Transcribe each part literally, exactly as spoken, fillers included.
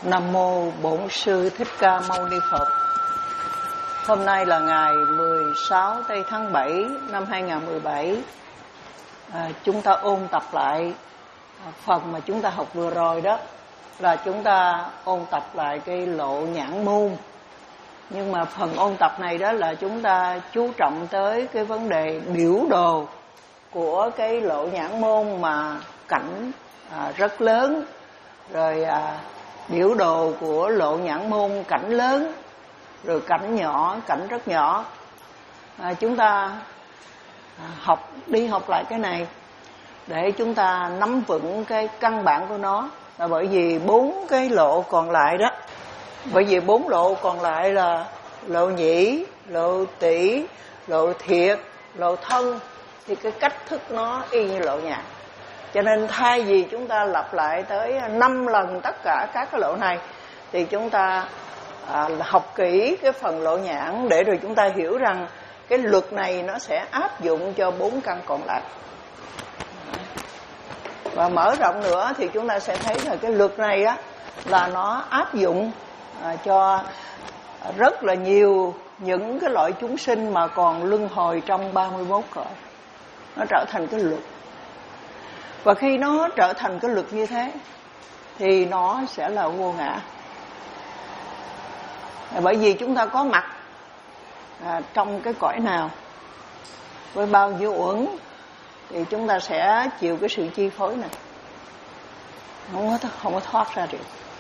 Nam mô Bổn Sư Thích Ca Mâu Ni Phật. Hôm nay là ngày mười sáu tây tháng bảy năm hai nghìn không trăm mười bảy. À, chúng ta ôn tập lại phần mà chúng ta học vừa rồi đó, là chúng ta ôn tập lại cái lộ nhãn môn. Nhưng mà phần ôn tập này đó là chúng ta chú trọng tới cái vấn đề biểu đồ của cái lộ nhãn môn mà cảnh à, rất lớn, rồi à, biểu đồ của lộ nhãn môn cảnh lớn, rồi cảnh nhỏ, cảnh rất nhỏ. À, chúng ta à, học đi học lại cái này để chúng ta nắm vững cái căn bản của nó. Là bởi vì bốn cái lộ còn lại đó, bởi vì bốn lộ còn lại là lộ nhĩ, lộ tỷ, lộ thiệt, lộ thân, thì cái cách thức nó y như lộ nhãn. Cho nên thay vì chúng ta lặp lại tới năm lần tất cả các cái lộ này, thì chúng ta à, học kỹ cái phần lộ nhãn để rồi chúng ta hiểu rằng cái luật này nó sẽ áp dụng cho bốn căn còn lại. Và mở rộng nữa thì chúng ta sẽ thấy là cái luật này á là nó áp dụng à, cho rất là nhiều những cái loại chúng sinh mà còn luân hồi trong ba mươi mốt cõi. Nó trở thành cái luật. Và khi nó trở thành cái luật như thế thì nó sẽ là vô ngã. Bởi vì chúng ta có mặt à, trong cái cõi nào, với bao nhiêu uẩn, thì chúng ta sẽ chịu cái sự chi phối này, không có, không có thoát ra được.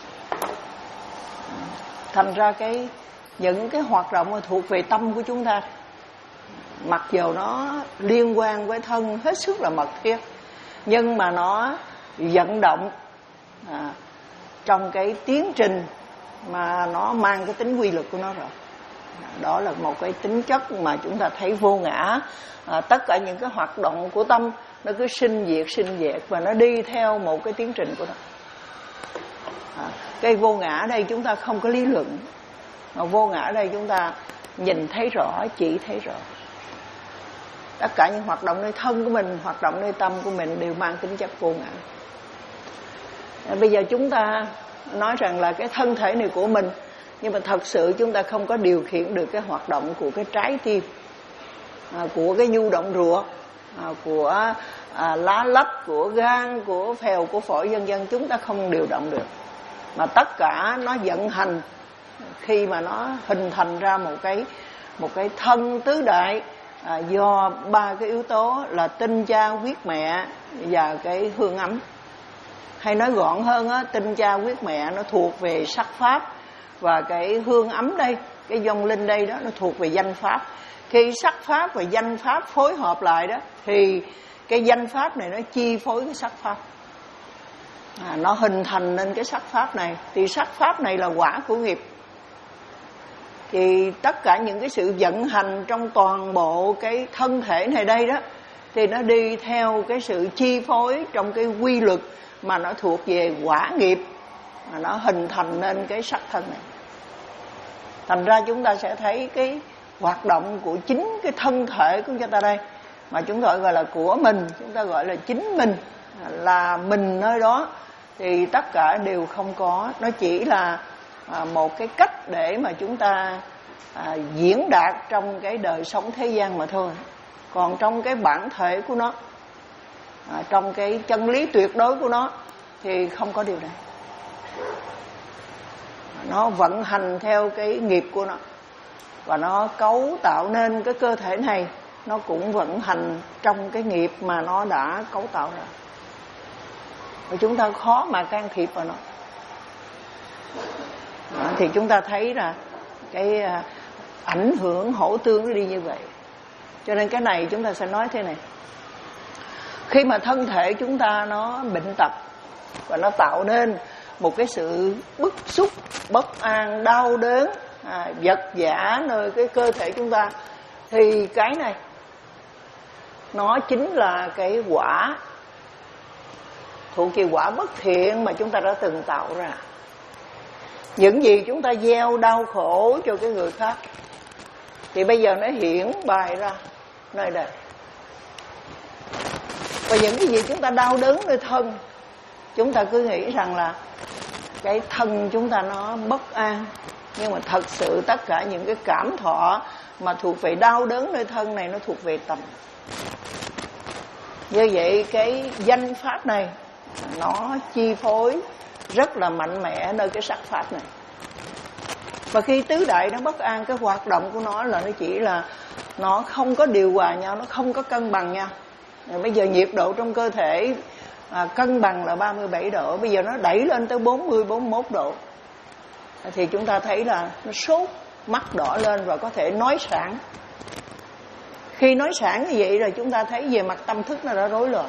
Thành ra cái những cái hoạt động thuộc về tâm của chúng ta, mặc dù nó liên quan với thân hết sức là mật thiết, nhưng mà nó vận động à, trong cái tiến trình mà nó mang cái tính quy luật của nó rồi. Đó là một cái tính chất mà chúng ta thấy vô ngã. À, tất cả những cái hoạt động của tâm nó cứ sinh diệt sinh diệt và nó đi theo một cái tiến trình của nó. À, cái vô ngã đây chúng ta không có lý luận, mà vô ngã đây chúng ta nhìn thấy rõ, chỉ thấy rõ. Tất cả những hoạt động nơi thân của mình, hoạt động nơi tâm của mình đều mang tính chất vô ngã. À, bây giờ chúng ta nói rằng là cái thân thể này của mình, nhưng mà thật sự chúng ta không có điều khiển được cái hoạt động của cái trái tim, à, của cái nhu động ruột, à, của à, lá lách, của gan, của phèo, của phổi vân vân. Chúng ta không điều động được, mà tất cả nó vận hành khi mà nó hình thành ra một cái một cái thân tứ đại, à, do ba cái yếu tố là tinh cha, huyết mẹ và cái hương ấm. Hay nói gọn hơn á, tinh cha huyết mẹ nó thuộc về sắc pháp, và cái hương ấm đây, cái vong linh đây đó, nó thuộc về danh pháp. Khi sắc pháp và danh pháp phối hợp lại đó, thì cái danh pháp này nó chi phối cái sắc pháp, à, nó hình thành nên cái sắc pháp này. Thì sắc pháp này là quả của nghiệp. Thì tất cả những cái sự vận hành trong toàn bộ cái thân thể này đây đó, thì nó đi theo cái sự chi phối trong cái quy luật mà nó thuộc về quả nghiệp, mà nó hình thành nên cái sắc thân này. Thành ra chúng ta sẽ thấy cái hoạt động của chính cái thân thể của chúng ta đây, mà chúng ta gọi là của mình, chúng ta gọi là chính mình, là mình nơi đó, thì tất cả đều không có. Nó chỉ là à, một cái cách để mà chúng ta à, diễn đạt trong cái đời sống thế gian mà thôi. Còn trong cái bản thể của nó, à, trong cái chân lý tuyệt đối của nó, thì không có điều này. Nó vận hành theo cái nghiệp của nó, và nó cấu tạo nên cái cơ thể này, nó cũng vận hành trong cái nghiệp mà nó đã cấu tạo ra. Và chúng ta khó mà can thiệp vào nó. Đó, thì chúng ta thấy là cái à, ảnh hưởng hỗ tương nó đi như vậy. Cho nên cái này chúng ta sẽ nói thế này. Khi mà thân thể chúng ta nó bệnh tật và nó tạo nên một cái sự bức xúc, bất an, đau đớn, à, vật vã nơi cái cơ thể chúng ta, thì cái này nó chính là cái quả thuộc về quả bất thiện mà chúng ta đã từng tạo ra. Những gì chúng ta gieo đau khổ cho cái người khác, thì bây giờ nó hiển bài ra nơi đây. Và những cái gì chúng ta đau đớn nơi thân, chúng ta cứ nghĩ rằng là cái thân chúng ta nó bất an. Nhưng mà thật sự tất cả những cái cảm thọ mà thuộc về đau đớn nơi thân này nó thuộc về tâm. Như vậy cái danh pháp này nó chi phối rất là mạnh mẽ nơi cái sắc pháp này. Và khi tứ đại nó bất an, cái hoạt động của nó là nó chỉ là nó không có điều hòa nhau, nó không có cân bằng nhau. Rồi bây giờ nhiệt độ trong cơ thể à, cân bằng là ba mươi bảy độ, bây giờ nó đẩy lên tới bốn mươi, bốn mươi mốt độ. Thì chúng ta thấy là nó sốt, mắt đỏ lên và có thể nói sản. Khi nói sản như vậy rồi chúng ta thấy về mặt tâm thức nó đã rối loạn.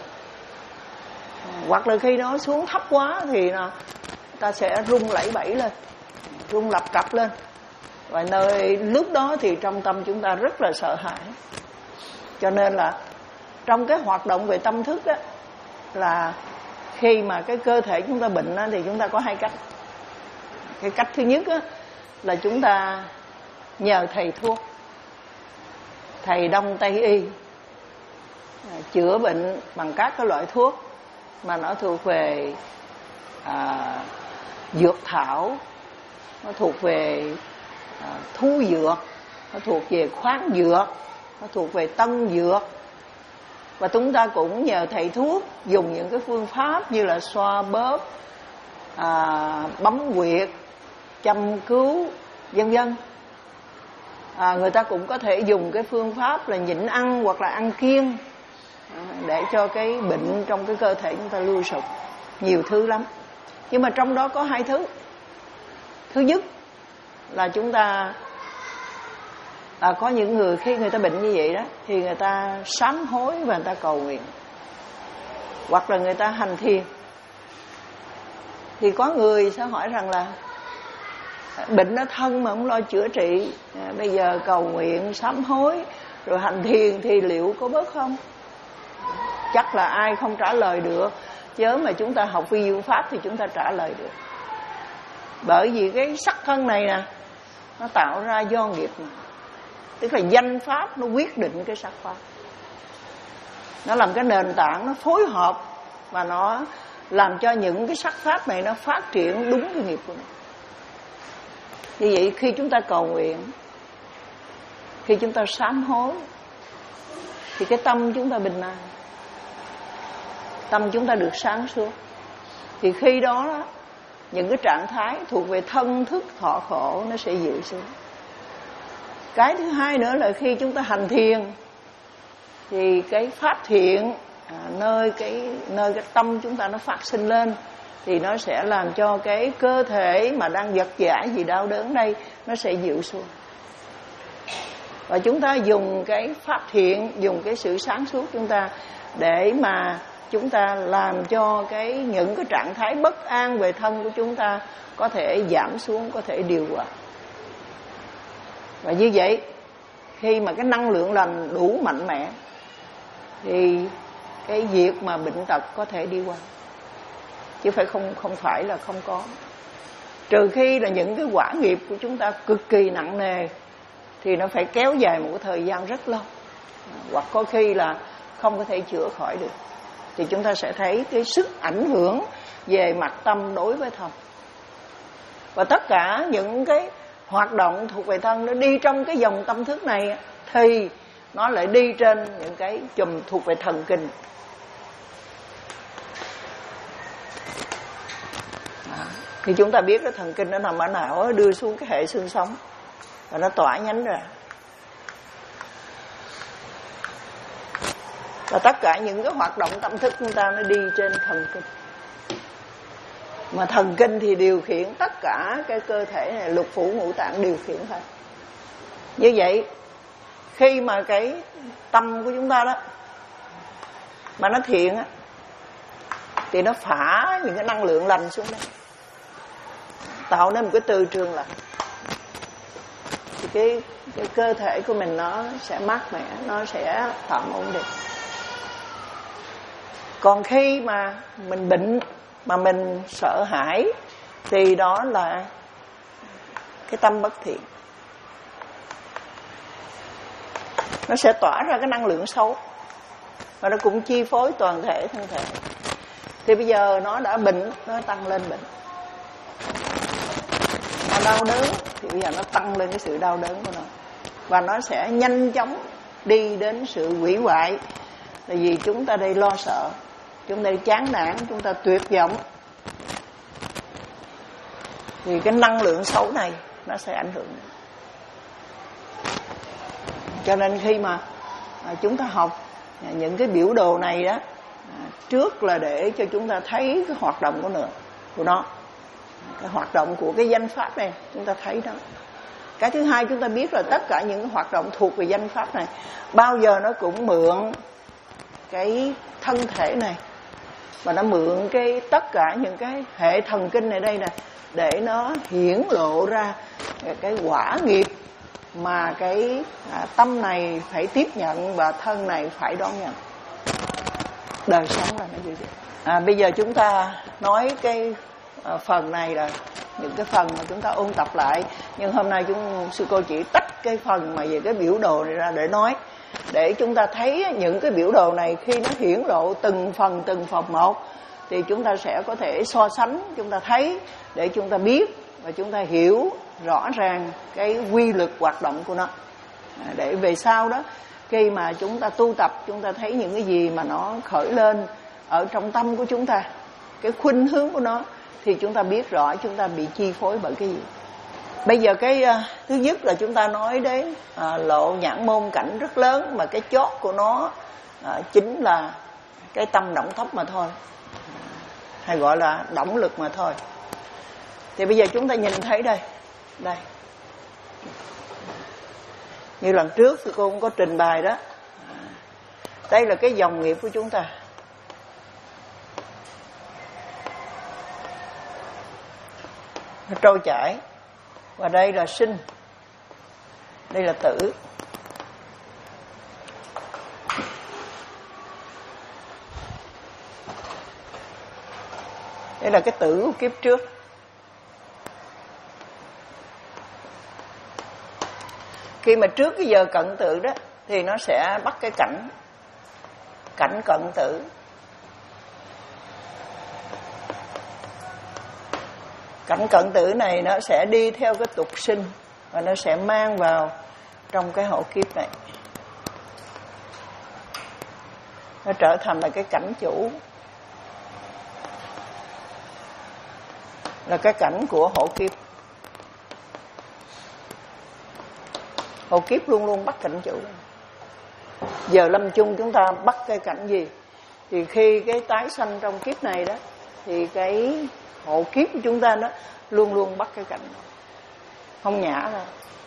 Hoặc là khi nó xuống thấp quá thì là ta sẽ rung lẩy bẩy lên, rung lập cập lên. Và nơi lúc đó thì trong tâm chúng ta rất là sợ hãi. Cho nên là trong cái hoạt động về tâm thức á, là khi mà cái cơ thể chúng ta bệnh á, thì chúng ta có hai cách. Cái cách thứ nhất á, là chúng ta nhờ thầy thuốc, thầy Đông Tây Y, chữa bệnh bằng các cái loại thuốc mà nó thuộc về à, dược thảo, nó thuộc về à, thu dược, nó thuộc về khoáng dược, nó thuộc về tân dược. Và chúng ta cũng nhờ thầy thuốc dùng những cái phương pháp như là xoa bóp, à, bấm huyệt, châm cứu, vân vân. À, người ta cũng có thể dùng cái phương pháp là nhịn ăn hoặc là ăn kiêng để cho cái bệnh trong cái cơ thể chúng ta lui sụp. Nhiều thứ lắm. Nhưng mà trong đó có hai thứ. Thứ nhất là chúng ta à, có những người khi người ta bệnh như vậy đó thì người ta sám hối và người ta cầu nguyện, hoặc là người ta hành thiền. Thì có người sẽ hỏi rằng là bệnh nó thân mà không lo chữa trị, à, bây giờ cầu nguyện sám hối rồi hành thiền thì liệu có bớt không? Chắc là ai không trả lời được, chứ mà chúng ta học vi diệu pháp thì chúng ta trả lời được. Bởi vì cái sắc thân này nè, nó tạo ra do nghiệp mà. Tức là danh pháp nó quyết định cái sắc pháp, nó làm cái nền tảng, nó phối hợp và nó làm cho những cái sắc pháp này nó phát triển đúng cái nghiệp của nó. Như vậy khi chúng ta cầu nguyện, khi chúng ta sám hối thì cái tâm chúng ta bình an, tâm chúng ta được sáng suốt. Thì khi đó, đó những cái trạng thái thuộc về thân thức thọ khổ nó sẽ dịu xuống. Cái thứ hai nữa là khi chúng ta hành thiền thì cái pháp thiện à, nơi cái nơi cái tâm chúng ta nó phát sinh lên thì nó sẽ làm cho cái cơ thể mà đang vật vã gì đau đớn đây nó sẽ dịu xuống. Và chúng ta dùng cái pháp thiện, dùng cái sự sáng suốt chúng ta để mà chúng ta làm cho cái những cái trạng thái bất an về thân của chúng ta có thể giảm xuống, có thể điều hòa. Và như vậy khi mà cái năng lượng lành đủ mạnh mẽ thì cái việc mà bệnh tật có thể đi qua, chứ phải không không phải là không có. Trừ khi là những cái quả nghiệp của chúng ta cực kỳ nặng nề thì nó phải kéo dài một thời gian rất lâu, hoặc có khi là không có thể chữa khỏi được. Thì chúng ta sẽ thấy cái sức ảnh hưởng về mặt tâm đối với thân. Và tất cả những cái hoạt động thuộc về thân nó đi trong cái dòng tâm thức này thì nó lại đi trên những cái chùm thuộc về thần kinh. Đó. Thì chúng ta biết cái thần kinh nó nằm ở nào, đưa xuống cái hệ xương sống và nó tỏa nhánh ra. Và tất cả những cái hoạt động tâm thức chúng ta nó đi trên thần kinh. Mà thần kinh thì điều khiển tất cả cái cơ thể này, lục phủ ngũ tạng điều khiển thôi. Như vậy khi mà cái tâm của chúng ta đó mà nó thiện á thì nó phả những cái năng lượng lành xuống đây, tạo nên một cái từ trường lành. Thì cái, cái cơ thể của mình nó sẽ mát mẻ, nó sẽ tạm ổn định. Còn khi mà mình bệnh mà mình sợ hãi thì đó là cái tâm bất thiện, nó sẽ tỏa ra cái năng lượng xấu và nó cũng chi phối toàn thể thân thể. Thì bây giờ nó đã bệnh, nó tăng lên bệnh. đau đớn thì bây giờ nó tăng lên cái sự đau đớn của nó, và nó sẽ nhanh chóng đi đến sự hủy hoại. Tại vì chúng ta đây lo sợ, chúng ta đây chán nản, chúng ta tuyệt vọng, thì cái năng lượng xấu này nó sẽ ảnh hưởng. Cho nên khi mà chúng ta học những cái biểu đồ này đó, trước là để cho chúng ta thấy cái hoạt động của nó, của nó cái hoạt động của cái danh pháp này, chúng ta thấy đó. Cái thứ hai, chúng ta biết là tất cả những cái hoạt động thuộc về danh pháp này bao giờ nó cũng mượn cái thân thể này, và nó mượn cái tất cả những cái hệ thần kinh này đây nè, để nó hiển lộ ra cái quả nghiệp mà cái à, tâm này phải tiếp nhận và thân này phải đón nhận. Đời sống là nó như vậy. À, bây giờ chúng ta nói cái à, phần này là những cái phần mà chúng ta ôn tập lại, nhưng hôm nay chúng sư cô chỉ tách cái phần mà về cái biểu đồ này ra để nói, để chúng ta thấy những cái biểu đồ này khi nó hiển lộ từng phần từng phần một thì chúng ta sẽ có thể so sánh, chúng ta thấy để chúng ta biết và chúng ta hiểu rõ ràng cái quy luật hoạt động của nó, để về sau đó khi mà chúng ta tu tập, chúng ta thấy những cái gì mà nó khởi lên ở trong tâm của chúng ta, cái khuynh hướng của nó, thì chúng ta biết rõ chúng ta bị chi phối bởi cái gì. Bây giờ cái uh, thứ nhất là chúng ta nói đến uh, lộ nhãn môn cảnh rất lớn, mà cái chót của nó uh, chính là cái tâm động thấp mà thôi, hay gọi là động lực mà thôi. Thì bây giờ chúng ta nhìn thấy đây, đây như lần trước thì cô cũng có trình bày đó, đây là cái dòng nghiệp của chúng ta. Nó trôi chảy, và đây là sinh, đây là tử. Đây là cái tử của kiếp trước. Khi mà trước cái giờ cận tử đó thì nó sẽ bắt cái cảnh cảnh cận tử. Cảnh cận tử này nó sẽ đi theo cái tục sinh, và nó sẽ mang vào trong cái hậu kiếp này, nó trở thành là cái cảnh chủ, là cái cảnh của hậu kiếp. Hậu kiếp luôn luôn bắt cảnh chủ. Giờ lâm chung chúng ta bắt cái cảnh gì, thì khi cái tái sanh trong kiếp này đó, thì cái hậu kiếp của chúng ta đó luôn luôn bắt cái cảnh đó, không nhả ra.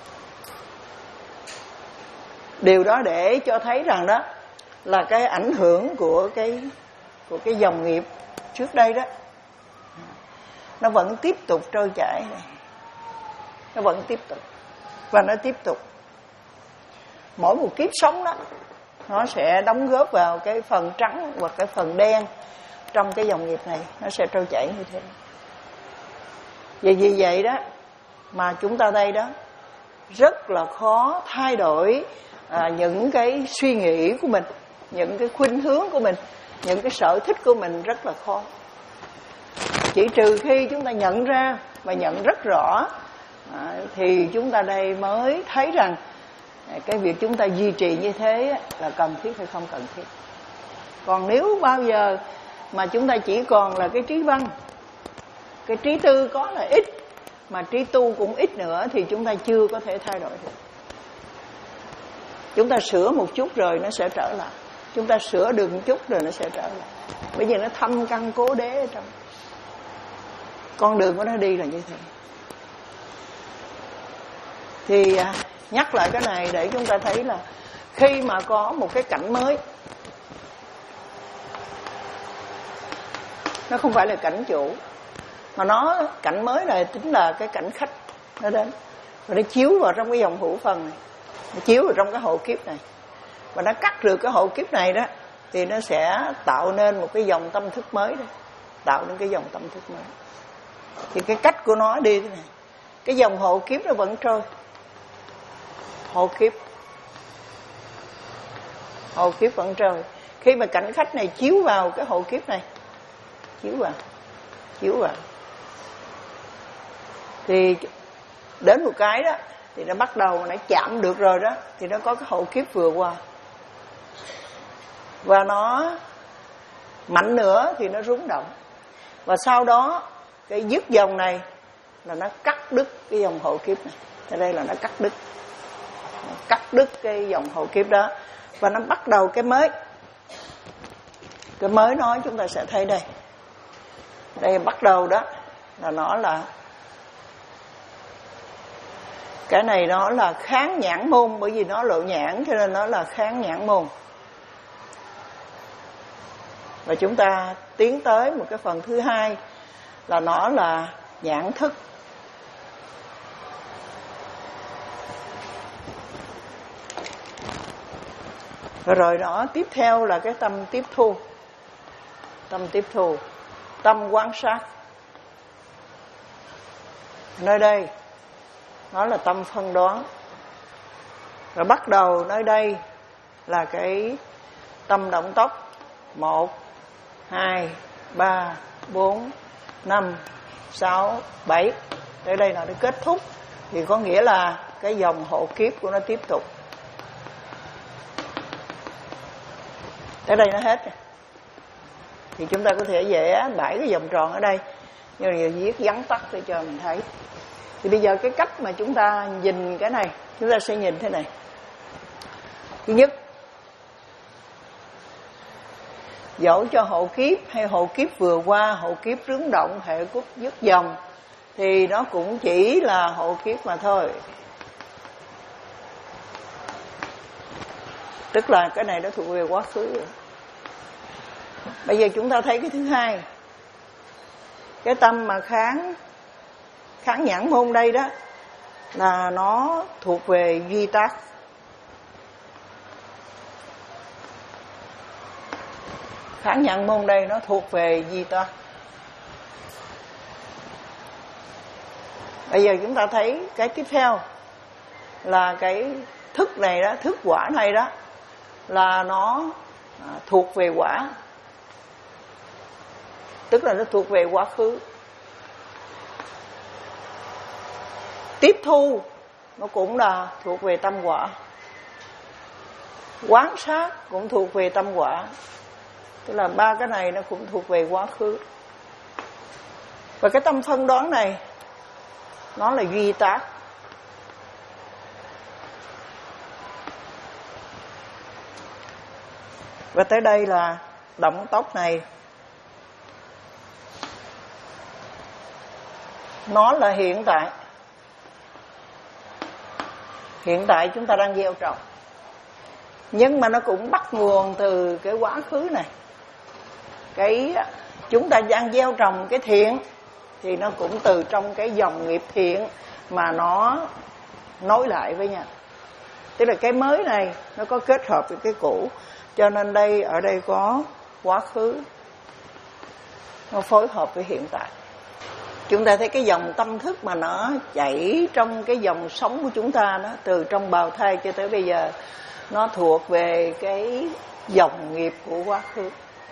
Điều đó để cho thấy rằng đó là cái ảnh hưởng của cái của cái dòng nghiệp trước đây đó, nó vẫn tiếp tục trôi chảy này. Nó vẫn tiếp tục, và nó tiếp tục. Mỗi một kiếp sống đó, nó sẽ đóng góp vào cái phần trắng hoặc cái phần đen trong cái dòng nghiệp này, nó sẽ trôi chảy như thế. Vì vì vậy đó mà chúng ta đây đó rất là khó thay đổi à, những cái suy nghĩ của mình, những cái khuynh hướng của mình, những cái sở thích của mình, rất là khó. Chỉ trừ khi chúng ta nhận ra và nhận rất rõ à, thì chúng ta đây mới thấy rằng cái việc chúng ta duy trì như thế là cần thiết hay không cần thiết. Còn nếu bao giờ mà chúng ta chỉ còn là cái trí văn, cái trí tư có là ít, mà trí tu cũng ít nữa, thì chúng ta chưa có thể thay đổi được. Chúng ta sửa một chút rồi nó sẽ trở lại, chúng ta sửa được một chút rồi nó sẽ trở lại. Bởi vì nó thâm căn cố đế ở trong con đường của nó đi là như thế. Thì nhắc lại cái này để chúng ta thấy là khi mà có một cái cảnh mới, nó không phải là cảnh chủ, mà nó cảnh mới này chính là cái cảnh khách nó đến, và nó chiếu vào trong cái dòng hữu phần này, nó chiếu vào trong cái hậu kiếp này, và nó cắt được cái hậu kiếp này đó, thì nó sẽ tạo nên một cái dòng tâm thức mới đó, tạo nên cái dòng tâm thức mới. Thì cái cách của nó đi thế này, cái dòng hậu kiếp nó vẫn trôi, hậu kiếp hậu kiếp vẫn trôi. Khi mà cảnh khách này chiếu vào cái hậu kiếp này, chiếu vào chiếu vào thì đến một cái đó thì nó bắt đầu nó chạm được rồi đó, thì nó có cái hậu kiếp vừa qua, và nó mạnh nữa thì nó rung động, và sau đó cái dứt dòng này là nó cắt đứt cái dòng hậu kiếp này. Ở đây là nó cắt đứt, nó cắt đứt cái dòng hậu kiếp đó, và nó bắt đầu cái mới. Cái mới nói chúng ta sẽ thấy đây, đây bắt đầu đó là nó là cái này, nó là kháng nhãn môn, bởi vì nó lộ nhãn cho nên nó là kháng nhãn môn. Và chúng ta tiến tới một cái phần thứ hai là nó là nhãn thức. Và rồi đó tiếp theo là cái tâm tiếp thu. Tâm tiếp thu, tâm quan sát. Nơi đây nó là tâm phân đoán. Rồi bắt đầu nơi đây là cái tâm động tốc. Một, hai, ba, bốn, năm, sáu, bảy. Tới đây là nó kết thúc, thì có nghĩa là cái dòng hộ kiếp của nó tiếp tục. Tới đây nó hết. Thì chúng ta có thể vẽ bảy cái vòng tròn ở đây, nhưng mà viết vắn tắt để cho mình thấy. Thì bây giờ cái cách mà chúng ta nhìn cái này, chúng ta sẽ nhìn thế này. Thứ nhất, dẫu cho hộ kiếp hay hộ kiếp vừa qua, hộ kiếp rướng động, hệ cúc dứt dòng, thì nó cũng chỉ là hộ kiếp mà thôi. Tức là cái này nó thuộc về quá khứ rồi. Bây giờ chúng ta thấy cái thứ hai, cái tâm mà kháng kháng nhãn môn đây đó là nó thuộc về duy tác. Kháng nhãn môn đây nó thuộc về duy tác. Bây giờ chúng ta thấy cái tiếp theo là cái thức này đó, thức quả này đó là nó thuộc về quả. Tức là nó thuộc về quá khứ. Tiếp thu nó cũng là thuộc về tâm quả. Quán sát cũng thuộc về tâm quả. Tức là ba cái này nó cũng thuộc về quá khứ. Và cái tâm phân đoán này nó là duy tác. Và tới đây là động tốc này, nó là hiện tại. Hiện tại chúng ta đang gieo trồng, nhưng mà nó cũng bắt nguồn từ cái quá khứ này. Cái chúng ta đang gieo trồng cái thiện thì nó cũng từ trong cái dòng nghiệp thiện mà nó nối lại với nhau. Tức là cái mới này nó có kết hợp với cái cũ, cho nên đây ở đây có quá khứ, nó phối hợp với hiện tại. Chúng ta thấy cái dòng tâm thức mà nó chảy trong cái dòng sống của chúng ta đó, từ trong bào thai cho tới bây giờ, nó thuộc về cái dòng nghiệp của quá khứ.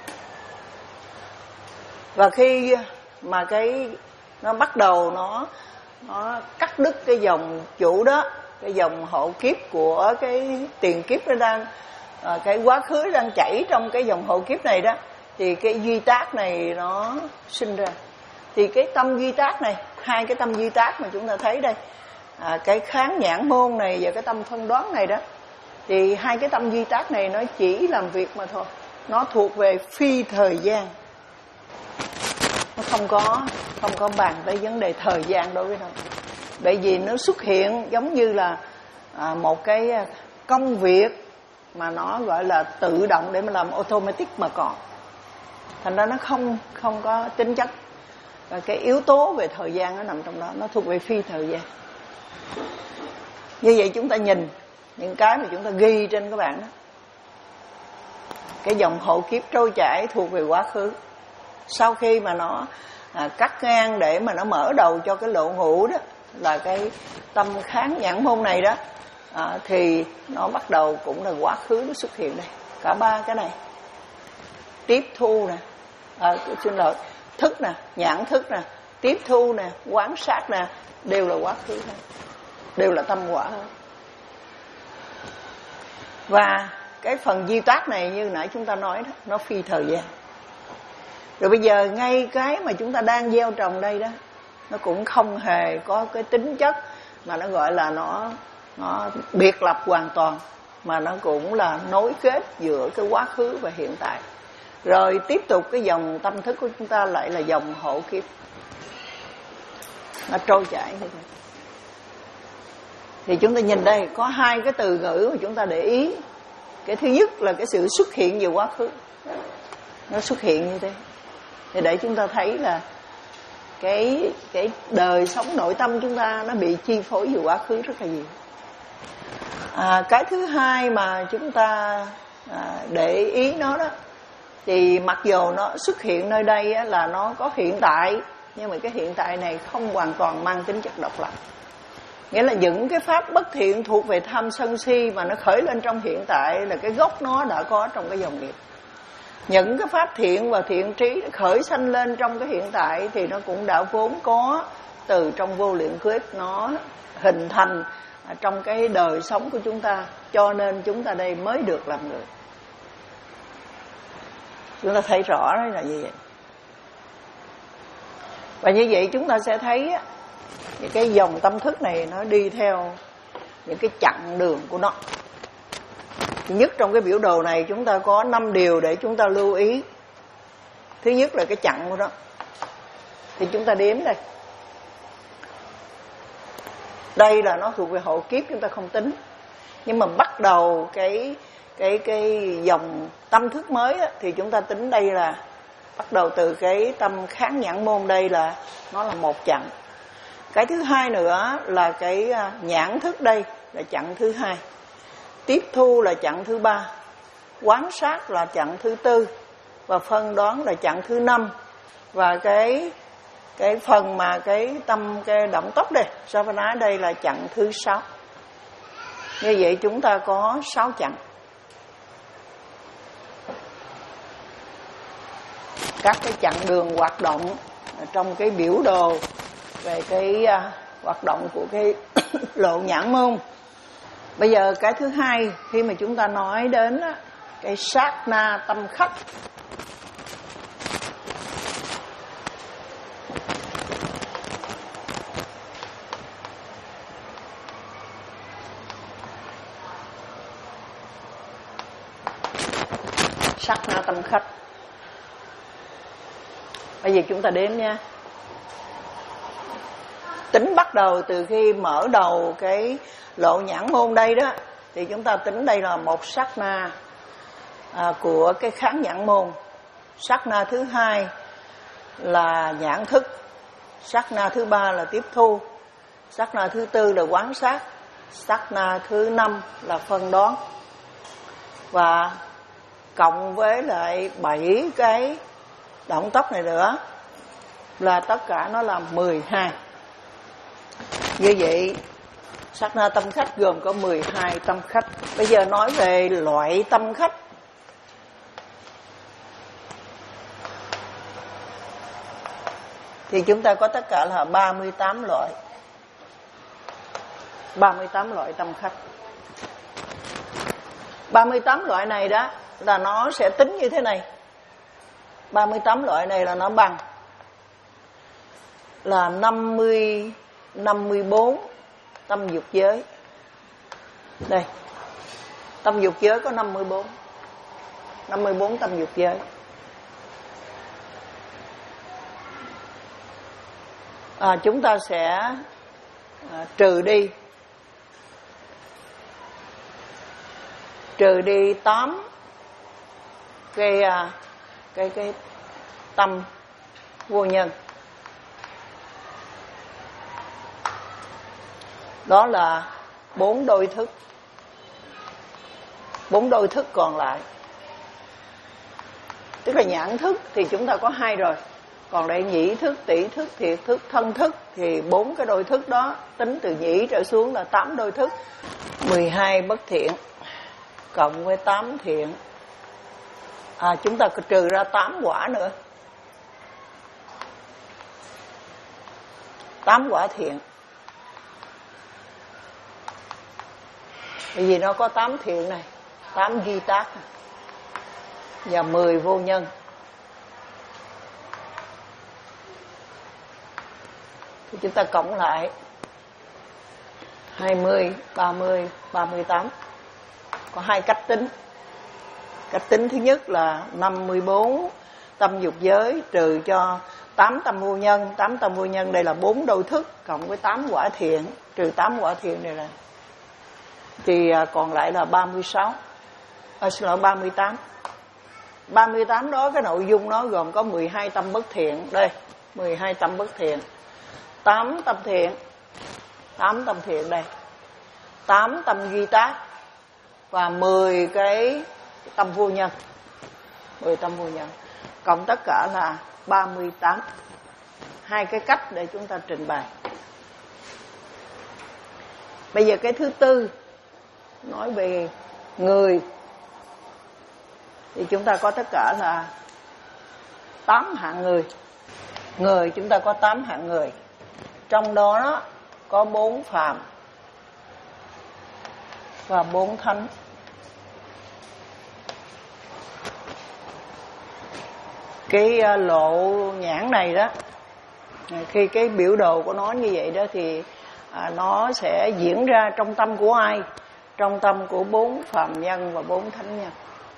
Và khi mà cái nó bắt đầu nó nó cắt đứt cái dòng chủ đó, cái dòng hộ kiếp của cái tiền kiếp nó đang à, cái quá khứ đang chảy trong cái dòng hộ kiếp này đó, thì cái duy tác này nó sinh ra. Thì cái tâm duy tác này, hai cái tâm duy tác mà chúng ta thấy đây, à, cái kháng nhãn môn này và cái tâm phân đoán này đó, thì hai cái tâm duy tác này nó chỉ làm việc mà thôi. Nó thuộc về phi thời gian. Nó không có không có bàn tới vấn đề thời gian đối với nó. Bởi vì nó xuất hiện giống như là à, một cái công việc mà nó gọi là tự động để mà làm automatic mà còn. Thành ra nó không không có tính chất. Và cái yếu tố về thời gian nó nằm trong đó, nó thuộc về phi thời gian. Như vậy chúng ta nhìn những cái mà chúng ta ghi trên các bạn đó, cái dòng hộ kiếp trôi chảy thuộc về quá khứ. Sau khi mà nó à, cắt ngang để mà nó mở đầu cho cái lộ ngũ đó, là cái tâm kháng nhãn môn này đó, à, thì nó bắt đầu cũng là quá khứ nó xuất hiện đây. Cả ba cái này, tiếp thu nè, à, xin lỗi, thức nè, nhãn thức nè, tiếp thu nè, quán sát nè, đều là quá khứ hết, đều là tâm quả hết. Và cái phần di tác này như nãy chúng ta nói đó, nó phi thời gian. Rồi bây giờ ngay cái mà chúng ta đang gieo trồng đây đó, nó cũng không hề có cái tính chất mà nó gọi là nó nó biệt lập hoàn toàn, mà nó cũng là nối kết giữa cái quá khứ và hiện tại. Rồi tiếp tục cái dòng tâm thức của chúng ta lại là dòng hộ kiếp, nó trôi chảy như thế. Thì chúng ta nhìn đây có hai cái từ ngữ mà chúng ta để ý. Cái thứ nhất là cái sự xuất hiện về quá khứ, nó xuất hiện như thế, thì để chúng ta thấy là cái cái đời sống nội tâm chúng ta nó bị chi phối về quá khứ rất là nhiều. À, cái thứ hai mà chúng ta à, để ý nó đó, thì mặc dù nó xuất hiện nơi đây á, là nó có hiện tại, nhưng mà cái hiện tại này không hoàn toàn mang tính chất độc lập. Nghĩa là những cái pháp bất thiện thuộc về tham sân si mà nó khởi lên trong hiện tại là cái gốc nó đã có trong cái dòng nghiệp. Những cái pháp thiện và thiện trí khởi sanh lên trong cái hiện tại thì nó cũng đã vốn có từ trong vô lượng kiếp, nó hình thành trong cái đời sống của chúng ta, cho nên chúng ta đây mới được làm người. Chúng ta thấy rõ đấy là như vậy. Và như vậy chúng ta sẽ thấy những cái dòng tâm thức này nó đi theo những cái chặng đường của nó. Thứ nhất, trong cái biểu đồ này chúng ta có năm điều để chúng ta lưu ý. Thứ nhất là cái chặng của nó. Thì chúng ta đếm đây. Đây là nó thuộc về hộ kiếp, chúng ta không tính. Nhưng mà bắt đầu cái cái cái dòng tâm thức mới á, thì chúng ta tính đây là bắt đầu từ cái tâm kháng nhãn môn, đây là nó là một chặng. Cái thứ hai nữa là cái nhãn thức, đây là chặng thứ hai. Tiếp thu là chặng thứ ba, quán sát là chặng thứ tư, và phân đoán là chặng thứ năm. Và cái cái phần mà cái tâm cái động tốc đây, Savana đây là chặng thứ sáu. Như vậy chúng ta có sáu chặng. Các cái chặng đường hoạt động trong cái biểu đồ về cái uh, hoạt động của cái lộ nhãn môn. Bây giờ cái thứ hai, khi mà chúng ta nói đến uh, cái sát na tâm khách, sát na tâm khách. Bây giờ chúng ta đếm nha. Tính bắt đầu từ khi mở đầu cái lộ nhãn môn đây đó, thì chúng ta tính đây là một sát na à, của cái kháng nhãn môn. Sát na thứ hai là nhãn thức. Sát na thứ ba là tiếp thu. Sát na thứ tư là quán sát. Sát na thứ năm là phân đoán. Và cộng với lại bảy cái động tác này nữa là tất cả nó là mười hai. Như vậy sát na tâm khách gồm có mười hai tâm khách. Bây giờ nói về loại tâm khách. Thì chúng ta có tất cả là ba mươi tám loại. ba mươi tám loại tâm khách. ba mươi tám loại này đó là nó sẽ tính như thế này. ba mươi tám loại này là nó bằng là năm mươi, năm mươi bốn tâm dục giới. Đây, tâm dục giới có năm mươi bốn. năm mươi bốn tâm dục giới. À, chúng ta sẽ à, trừ đi trừ đi tám cái à, cái cái tâm vô nhân. Đó là bốn đôi thức. Bốn đôi thức còn lại, tức là nhãn thức thì chúng ta có hai rồi. Còn lại nhĩ thức, tỷ thức, thiệt thức, thân thức. Thì bốn cái đôi thức đó tính từ nhĩ trở xuống là tám đôi thức. mười hai bất thiện cộng với tám thiện. À, chúng ta trừ ra tám quả nữa. tám quả thiện. Bởi vì nó có tám thiện này, tám duy tác và mười vô nhân. Thì chúng ta cộng lại hai mươi, ba mươi, ba mươi tám. Có hai cách tính. Cách tính thứ nhất là năm mươi bốn tâm dục giới trừ cho tám tâm vô nhân. Tám tâm vô nhân đây là bốn đôi thức cộng với tám quả thiện, trừ tám quả thiện này là thì còn lại là ba mươi sáu. À, xin lỗi, ba mươi tám. ba mươi tám đó cái nội dung nó gồm có mười hai tâm bất thiện. Đây, mười hai tâm bất thiện, tám tâm thiện, tám tâm thiện đây, tám tâm duy tác và mười cái tâm vô nhân. mười tâm vô nhân. Cộng tất cả là ba mươi tám. Hai cái cách để chúng ta trình bày. Bây giờ cái thứ tư nói về người. Thì chúng ta có tất cả là tám hạng người. Người chúng ta có tám hạng người. Trong đó, đó có bốn phàm và bốn thánh. Cái lộ nhãn này đó, khi cái biểu đồ của nó như vậy đó thì à, nó sẽ diễn ra trong tâm của ai? Trong tâm của bốn phàm nhân và bốn thánh nhân,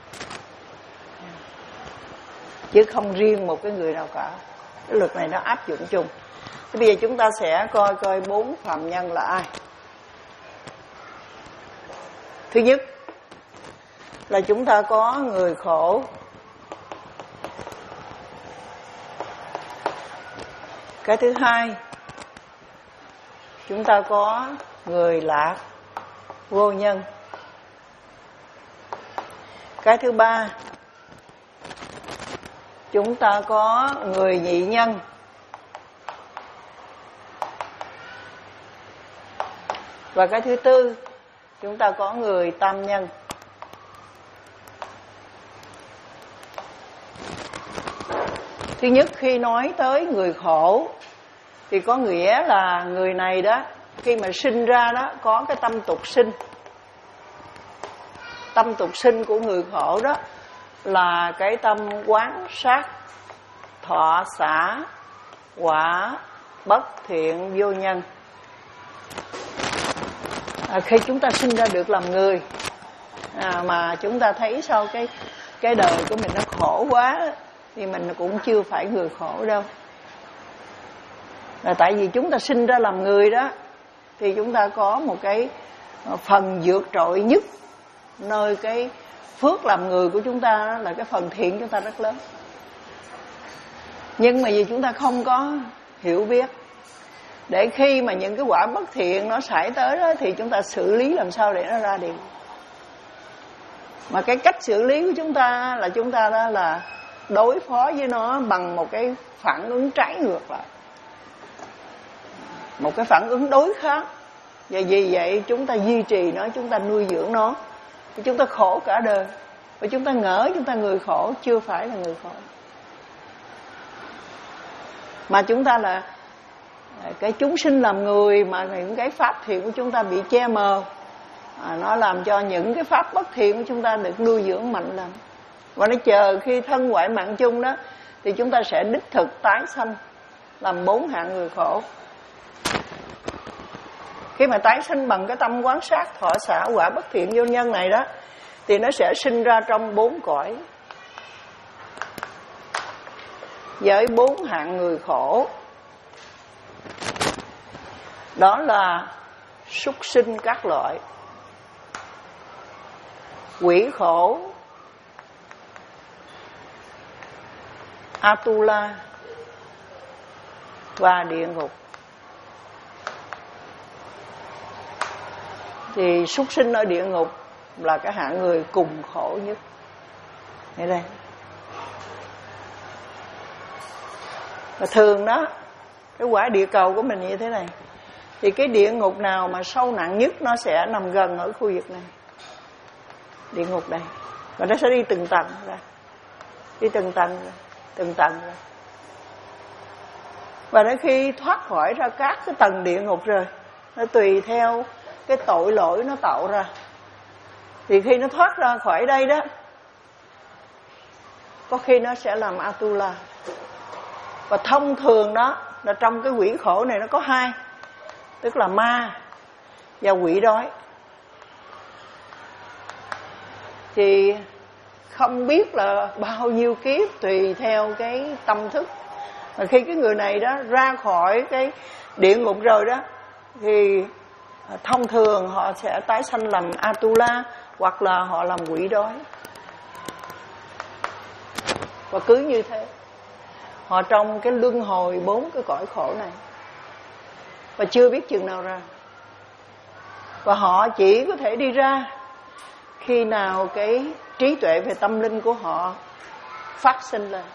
chứ không riêng một cái người nào cả. Cái luật này nó áp dụng chung. Thì bây giờ chúng ta sẽ coi coi bốn phàm nhân là ai. Thứ nhất là chúng ta có người khổ. Cái thứ hai, chúng ta có người lạc vô nhân. Cái thứ ba, chúng ta có người nhị nhân. Và cái thứ tư, chúng ta có người tam nhân. Thứ nhất, khi nói tới người khổ thì có nghĩa là người này đó, khi mà sinh ra đó có cái tâm tục sinh. Tâm tục sinh của người khổ đó là cái tâm quán sát, thọ xả, quả, bất thiện, vô nhân. À, khi chúng ta sinh ra được làm người à, mà chúng ta thấy sao cái cái đời của mình nó khổ quá thì mình cũng chưa phải người khổ đâu. Là tại vì chúng ta sinh ra làm người đó thì chúng ta có một cái phần vượt trội nhất, nơi cái phước làm người của chúng ta đó là cái phần thiện chúng ta rất lớn. Nhưng mà vì chúng ta không có hiểu biết, để khi mà những cái quả bất thiện nó xảy tới đó thì chúng ta xử lý làm sao để nó ra đi. Mà cái cách xử lý của chúng ta là chúng ta đó là đối phó với nó bằng một cái phản ứng trái ngược lại, một cái phản ứng đối khác. Và vì vậy chúng ta duy trì nó, chúng ta nuôi dưỡng nó, thì chúng ta khổ cả đời. Và chúng ta ngỡ chúng ta người khổ, chưa phải là người khổ. Mà chúng ta là cái chúng sinh làm người, mà những cái pháp thiện của chúng ta bị che mờ, à, nó làm cho những cái pháp bất thiện của chúng ta được nuôi dưỡng mạnh lên. Và nó chờ khi thân ngoại mạng chung đó thì chúng ta sẽ đích thực tái sanh làm bốn hạng người khổ. Khi mà tái sinh bằng cái tâm quán sát, thọ xả, quả, bất thiện, vô nhân này đó thì nó sẽ sinh ra trong bốn cõi với bốn hạng người khổ. Đó là súc sinh các loại, quỷ khổ, Atula và địa ngục. Thì súc sinh ở địa ngục là cái hạng người cùng khổ nhất. Nghe đây. Và thường đó, cái quả địa cầu của mình như thế này, thì cái địa ngục nào mà sâu nặng nhất nó sẽ nằm gần ở khu vực này. Địa ngục đây. Và nó sẽ đi từng tầng ra. Đi từng tầng ra. Từng tầng ra. Và đến khi thoát khỏi ra các cái tầng địa ngục rồi, nó tùy theo cái tội lỗi nó tạo ra, thì khi nó thoát ra khỏi đây đó, có khi nó sẽ làm Atula. Và thông thường đó là trong cái quỷ khổ này nó có hai, tức là ma và quỷ đói. Thì không biết là bao nhiêu kiếp tùy theo cái tâm thức. Và khi cái người này đó ra khỏi cái địa ngục rồi đó, thì thông thường họ sẽ tái sanh làm Atula, hoặc là họ làm quỷ đói. Và cứ như thế, họ trong cái luân hồi bốn cái cõi khổ này, và chưa biết chừng nào ra. Và họ chỉ có thể đi ra khi nào cái trí tuệ về tâm linh của họ phát sinh lên.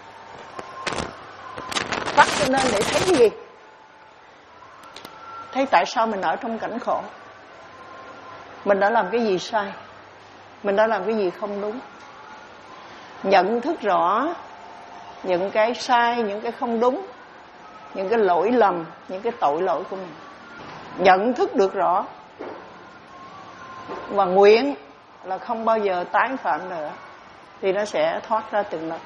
Phát sinh lên để thấy cái gì? Thấy tại sao mình ở trong cảnh khổ, mình đã làm cái gì sai, mình đã làm cái gì không đúng. Nhận thức rõ những cái sai, những cái không đúng, những cái lỗi lầm, những cái tội lỗi của mình. Nhận thức được rõ và nguyện là không bao giờ tái phạm nữa, thì nó sẽ thoát ra từng lần.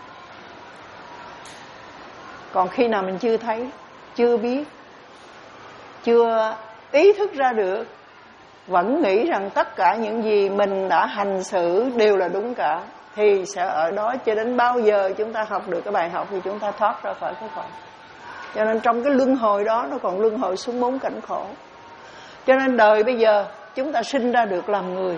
Còn khi nào mình chưa thấy, chưa biết, chưa ý thức ra được, vẫn nghĩ rằng tất cả những gì mình đã hành xử đều là đúng cả, thì sẽ ở đó cho đến bao giờ chúng ta học được cái bài học thì chúng ta thoát ra khỏi cái khổ. Cho nên trong cái luân hồi đó nó còn luân hồi xuống bốn cảnh khổ. Cho nên đời bây giờ chúng ta sinh ra được làm người,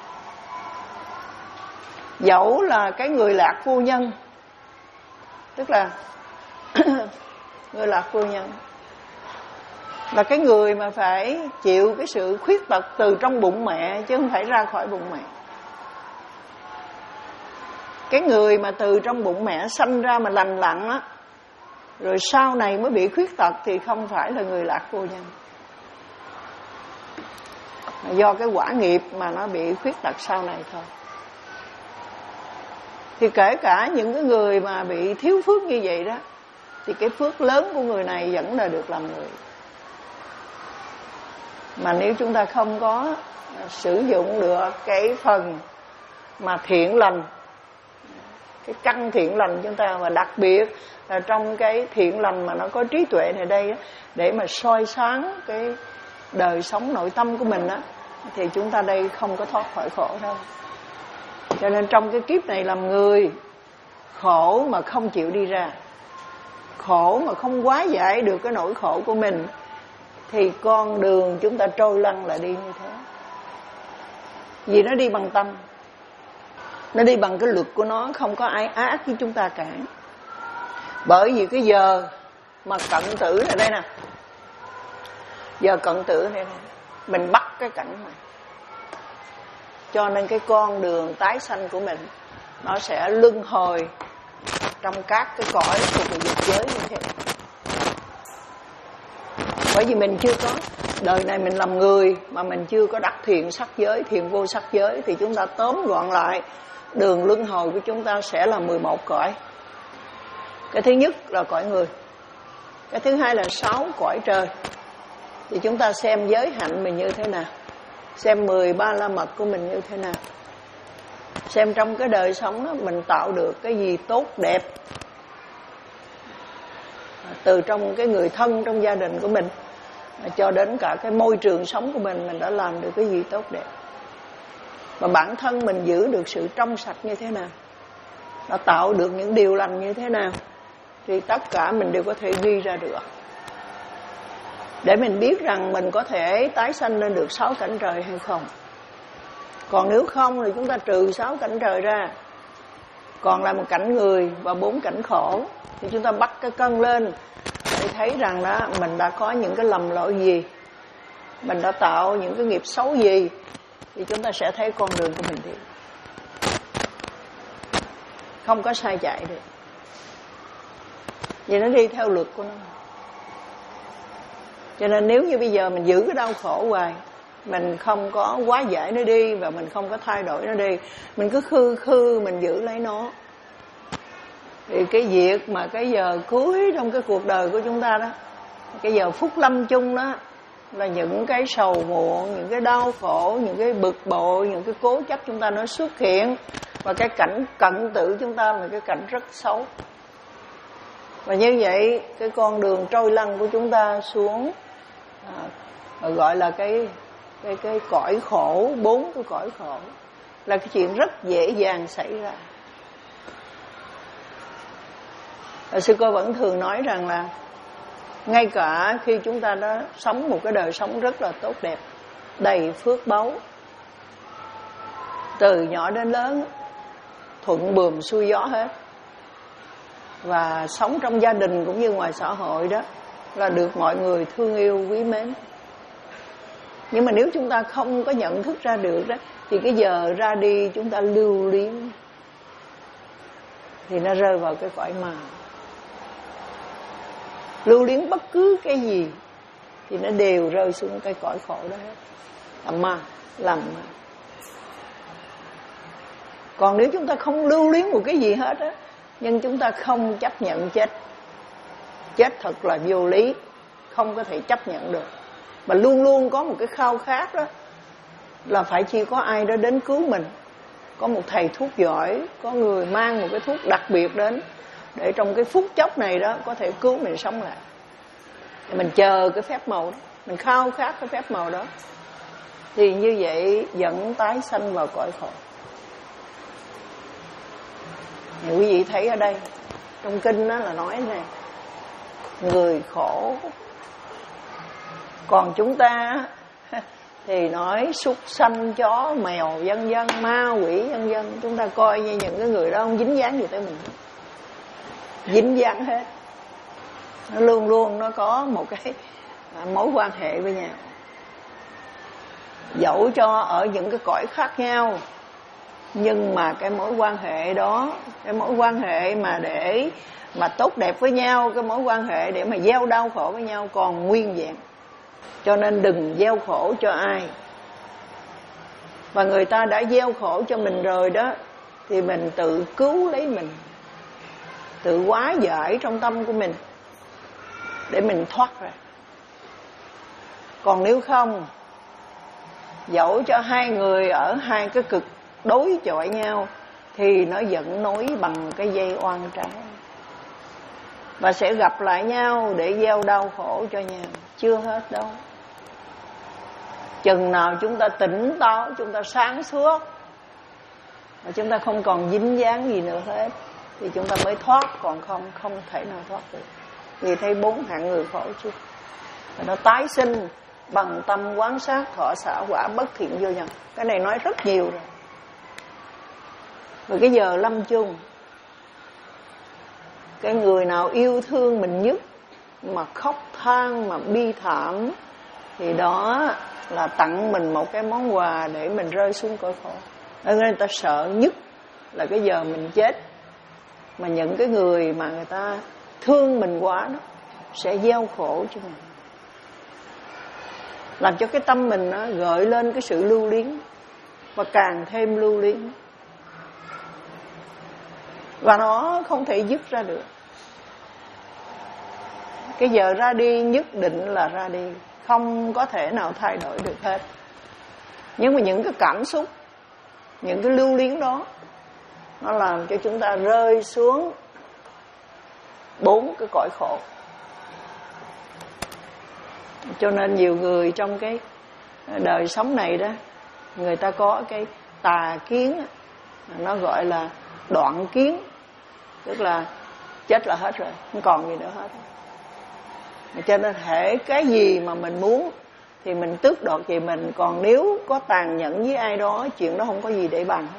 dẫu là cái người lạc vô nhân, tức là người lạc vô nhân là cái người mà phải chịu cái sự khuyết tật từ trong bụng mẹ, chứ không phải ra khỏi bụng mẹ. Cái người mà từ trong bụng mẹ sanh ra mà lành lặn á, rồi sau này mới bị khuyết tật, thì không phải là người lạc vô nhân, do cái quả nghiệp mà nó bị khuyết tật sau này thôi. Thì kể cả những cái người mà bị thiếu phước như vậy đó, thì cái phước lớn của người này vẫn là được làm người. Mà nếu chúng ta không có sử dụng được cái phần mà thiện lành, cái căn thiện lành chúng ta, và đặc biệt là trong cái thiện lành mà nó có trí tuệ này đây, để mà soi sáng cái đời sống nội tâm của mình á, thì chúng ta đây không có thoát khỏi khổ đâu. Cho nên trong cái kiếp này làm người, khổ mà không chịu đi ra, khổ mà không hóa giải được cái nỗi khổ của mình, thì con đường chúng ta trôi lăn là đi như thế. Vì nó đi bằng tâm, nó đi bằng cái luật của nó, không có ai ác với chúng ta cả. Bởi vì cái giờ mà cận tử này đây nè, giờ cận tử này nè, mình bắt cái cảnh này, cho nên cái con đường tái sanh của mình nó sẽ luân hồi trong các cái cõi thuộc về dục giới như thế. Bởi vì mình chưa có, đời này mình làm người mà mình chưa có đắc thiện sắc giới, thiện vô sắc giới, thì chúng ta tóm gọn lại đường luân hồi của chúng ta sẽ là mười một cõi. Cái thứ nhất là cõi người, cái thứ hai là sáu cõi trời. Thì chúng ta xem giới hạnh mình như thế nào, xem mười ba la mật của mình như thế nào, xem trong cái đời sống đó mình tạo được cái gì tốt đẹp, từ trong cái người thân trong gia đình của mình cho đến cả cái môi trường sống của mình, mình đã làm được cái gì tốt đẹp. Và bản thân mình giữ được sự trong sạch như thế nào, đã tạo được những điều lành như thế nào, thì tất cả mình đều có thể ghi ra được, để mình biết rằng mình có thể tái sanh lên được sáu cảnh trời hay không. Còn nếu không thì chúng ta trừ sáu cảnh trời ra, còn là một cảnh người và bốn cảnh khổ. Thì chúng ta bắt cái cân lên để thấy rằng đó mình đã có những cái lầm lỗi gì, mình đã tạo những cái nghiệp xấu gì, thì chúng ta sẽ thấy con đường của mình đi, không có sai chạy được. Vì nó đi theo luật của nó. Cho nên nếu như bây giờ mình giữ cái đau khổ hoài, mình không có hóa giải nó đi, và mình không có thay đổi nó đi, mình cứ khư khư mình giữ lấy nó, Thì cái việc mà cái giờ cuối trong cái cuộc đời của chúng ta đó, cái giờ phút lâm chung đó, là những cái sầu muộn, những cái đau khổ, những cái bực bội, những cái cố chấp chúng ta nó xuất hiện. Và cái cảnh cận tử chúng ta là cái cảnh rất xấu. Và như vậy cái con đường trôi lăn của chúng ta xuống à, gọi là cái cái cái cõi khổ, bốn cái cõi khổ, là cái chuyện rất dễ dàng xảy ra. Và sư cô vẫn thường nói rằng là ngay cả khi chúng ta đã sống một cái đời sống rất là tốt đẹp, đầy phước báu, từ nhỏ đến lớn thuận buồm xuôi gió hết, và sống trong gia đình cũng như ngoài xã hội đó là được mọi người thương yêu quý mến. Nhưng mà nếu chúng ta không có nhận thức ra được đó, thì cái giờ ra đi chúng ta lưu luyến, thì nó rơi vào cái cõi ma. Lưu luyến bất cứ cái gì thì nó đều rơi xuống cái cõi khổ đó hết, làm ma, làm ma. Còn nếu chúng ta không lưu luyến một cái gì hết á, nhưng chúng ta không chấp nhận chết, chết thật là vô lý, không có thể chấp nhận được, mà luôn luôn có một cái khao khát đó là phải chi có ai đó đến cứu mình, có một thầy thuốc giỏi, có người mang một cái thuốc đặc biệt đến để trong cái phút chốc này đó có thể cứu mình sống lại. Thì mình chờ cái phép màu đó, mình khao khát cái phép màu đó, thì như vậy dẫn tái sanh vào cõi khổ. Thì quý vị thấy ở đây trong kinh đó là nói này, người khổ, còn chúng ta thì nói súc sanh, chó mèo vân vân, ma quỷ vân vân, chúng ta coi như những cái người đó không dính dáng gì tới mình, dính dáng hết. Nó luôn luôn nó có một cái mối quan hệ với nhau, dẫu cho ở những cái cõi khác nhau, nhưng mà cái mối quan hệ đó, cái mối quan hệ mà để mà tốt đẹp với nhau, cái mối quan hệ để mà gieo đau khổ với nhau còn nguyên vẹn. Cho nên đừng gieo khổ cho ai. Và người ta đã gieo khổ cho mình rồi đó, thì mình tự cứu lấy mình, tự hóa giải trong tâm của mình để mình thoát ra. Còn nếu không, dẫu cho hai người ở hai cái cực đối chọi nhau, thì nó vẫn nối bằng cái dây oan trái, và sẽ gặp lại nhau để gieo đau khổ cho nhau. Chưa hết đâu. Chừng nào chúng ta tỉnh táo, chúng ta sáng suốt, và chúng ta không còn dính dáng gì nữa hết, thì chúng ta mới thoát. Còn không, không thể nào thoát được. Vì thấy bốn hạng người khổ chứ. Và nó tái sinh bằng tâm quán sát, thọ xả quả bất thiện vô nhân. Cái này nói rất nhiều rồi. Và cái giờ lâm chung, cái người nào yêu thương mình nhất mà khóc than, mà bi thảm, thì đó là tặng mình một cái món quà để mình rơi xuống cõi khổ. Nên người ta sợ nhất là cái giờ mình chết, mà những cái người mà người ta thương mình quá đó sẽ gieo khổ cho mình, làm cho cái tâm mình nó gợi lên cái sự lưu luyến, và càng thêm lưu luyến, và nó không thể dứt ra được. Cái giờ ra đi nhất định là ra đi, không có thể nào thay đổi được hết. Nhưng mà những cái cảm xúc, những cái lưu luyến đó, nó làm cho chúng ta rơi xuống bốn cái cõi khổ. Cho nên nhiều người trong cái đời sống này đó, người ta có cái tà kiến, nó gọi là đoạn kiến, tức là chết là hết rồi, không còn gì nữa hết. Cho nên hễ cái gì mà mình muốn thì mình tước đoạt về mình. Còn nếu có tàn nhẫn với ai đó, chuyện đó không có gì để bàn hết.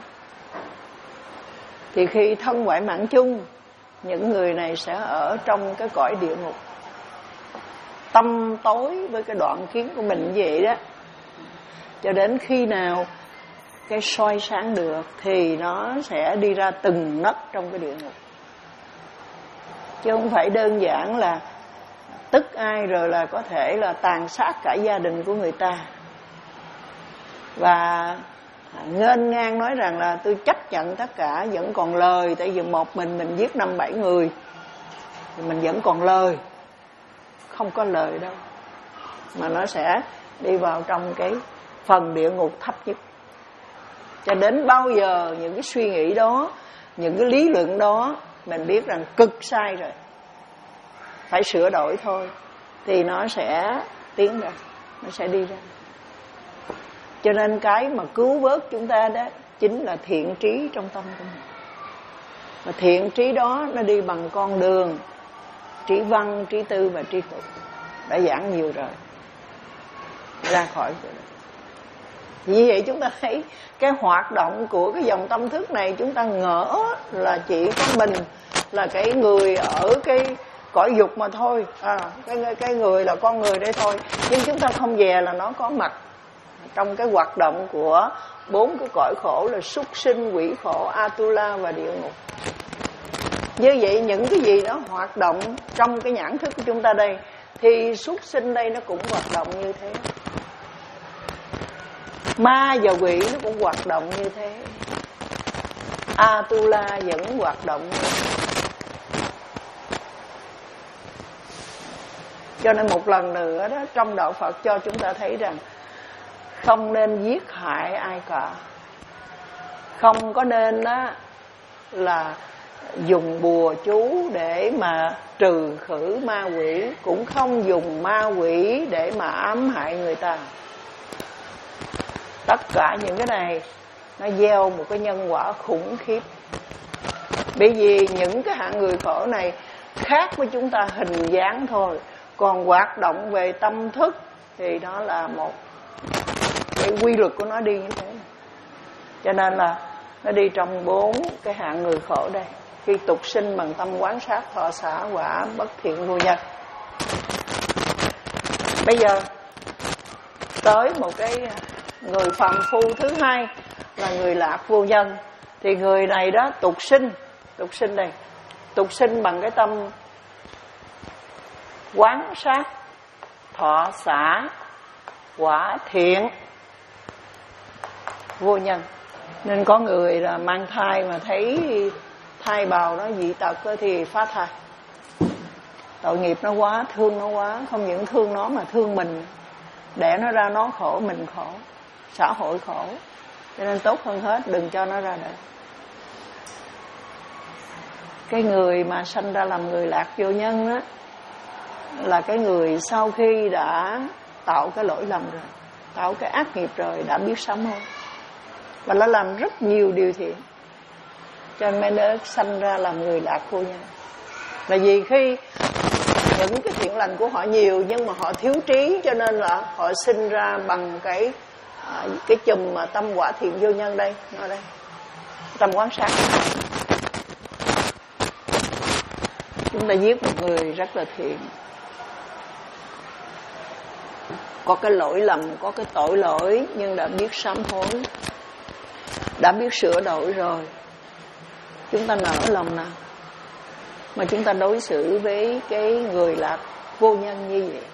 Thì khi thân ngoại mạng chung, những người này sẽ ở trong cái cõi địa ngục, tâm tối với cái đoạn kiến của mình như vậy đó. Cho đến khi nào cái soi sáng được thì nó sẽ đi ra từng nấc trong cái địa ngục. Chứ không phải đơn giản là tức ai rồi là có thể là tàn sát cả gia đình của người ta, và nghênh ngang nói rằng là tôi chấp nhận tất cả, vẫn còn lời. Tại vì một mình mình giết năm bảy người thì mình vẫn còn lời. Không có lời đâu, mà nó sẽ đi vào trong cái phần địa ngục thấp nhất. Cho đến bao giờ những cái suy nghĩ đó, những cái lý luận đó mình biết rằng cực sai rồi, phải sửa đổi thôi, thì nó sẽ tiến ra, nó sẽ đi ra. Cho nên cái mà cứu vớt chúng ta đó chính là thiện trí trong tâm của mình. Và thiện trí đó nó đi bằng con đường trí văn, trí tư và trí tuệ. Đã giảng nhiều rồi, ra khỏi rồi. Vì vậy chúng ta thấy cái hoạt động của cái dòng tâm thức này, chúng ta ngỡ là chỉ có mình là cái người ở cái cõi dục mà thôi, à, cái, cái người là con người đây thôi. Nhưng chúng ta không dè là nó có mặt trong cái hoạt động của bốn cái cõi khổ là súc sinh, quỷ khổ, Atula và địa ngục. Như vậy những cái gì đó hoạt động trong cái nhãn thức của chúng ta đây, thì súc sinh đây nó cũng hoạt động như thế, ma và quỷ nó cũng hoạt động như thế, Atula vẫn hoạt động như thế. Cho nên một lần nữa đó, trong đạo Phật cho chúng ta thấy rằng không nên giết hại ai cả, không có nên đó là dùng bùa chú để mà trừ khử ma quỷ, cũng không dùng ma quỷ để mà ám hại người ta. Tất cả những cái này nó gieo một cái nhân quả khủng khiếp. Bởi vì những cái hạng người khổ này khác với chúng ta hình dáng thôi, còn hoạt động về tâm thức thì nó là một cái quy luật của nó đi như thế. Cho nên là nó đi trong bốn cái hạng người khổ đây. Khi tục sinh bằng tâm quán sát, thọ xả, quả bất thiện vô nhân. Bây giờ tới một cái người phàm phu thứ hai là người lạc vô nhân. Thì người này đó tục sinh, tục sinh đây, tục sinh bằng cái tâm quán sát, thọ xả, quả thiện vô nhân. Nên có người là mang thai mà thấy thai bào nó dị tật thì phá thai. Tội nghiệp nó quá, thương nó quá, không những thương nó mà thương mình. Đẻ nó ra nó khổ, mình khổ, xã hội khổ. Cho nên tốt hơn hết đừng cho nó ra đời. Cái người mà sanh ra làm người lạc vô nhân á, là cái người sau khi đã tạo cái lỗi lầm rồi, tạo cái ác nghiệp rồi, đã biết sám hối và đã làm rất nhiều điều thiện, cho nên mới đã sanh ra làm người lạc vô nhân. Là vì khi những cái thiện lành của họ nhiều nhưng mà họ thiếu trí, cho nên là họ sinh ra bằng cái cái chùm mà tâm quả thiện vô nhân đây, nó đây, tâm quán sát. Chúng ta giết một người rất là thiện, có cái lỗi lầm, có cái tội lỗi, nhưng đã biết sám hối, đã biết sửa đổi rồi. Chúng ta nỡ lòng nào mà chúng ta đối xử với cái người lạc vô nhân như vậy?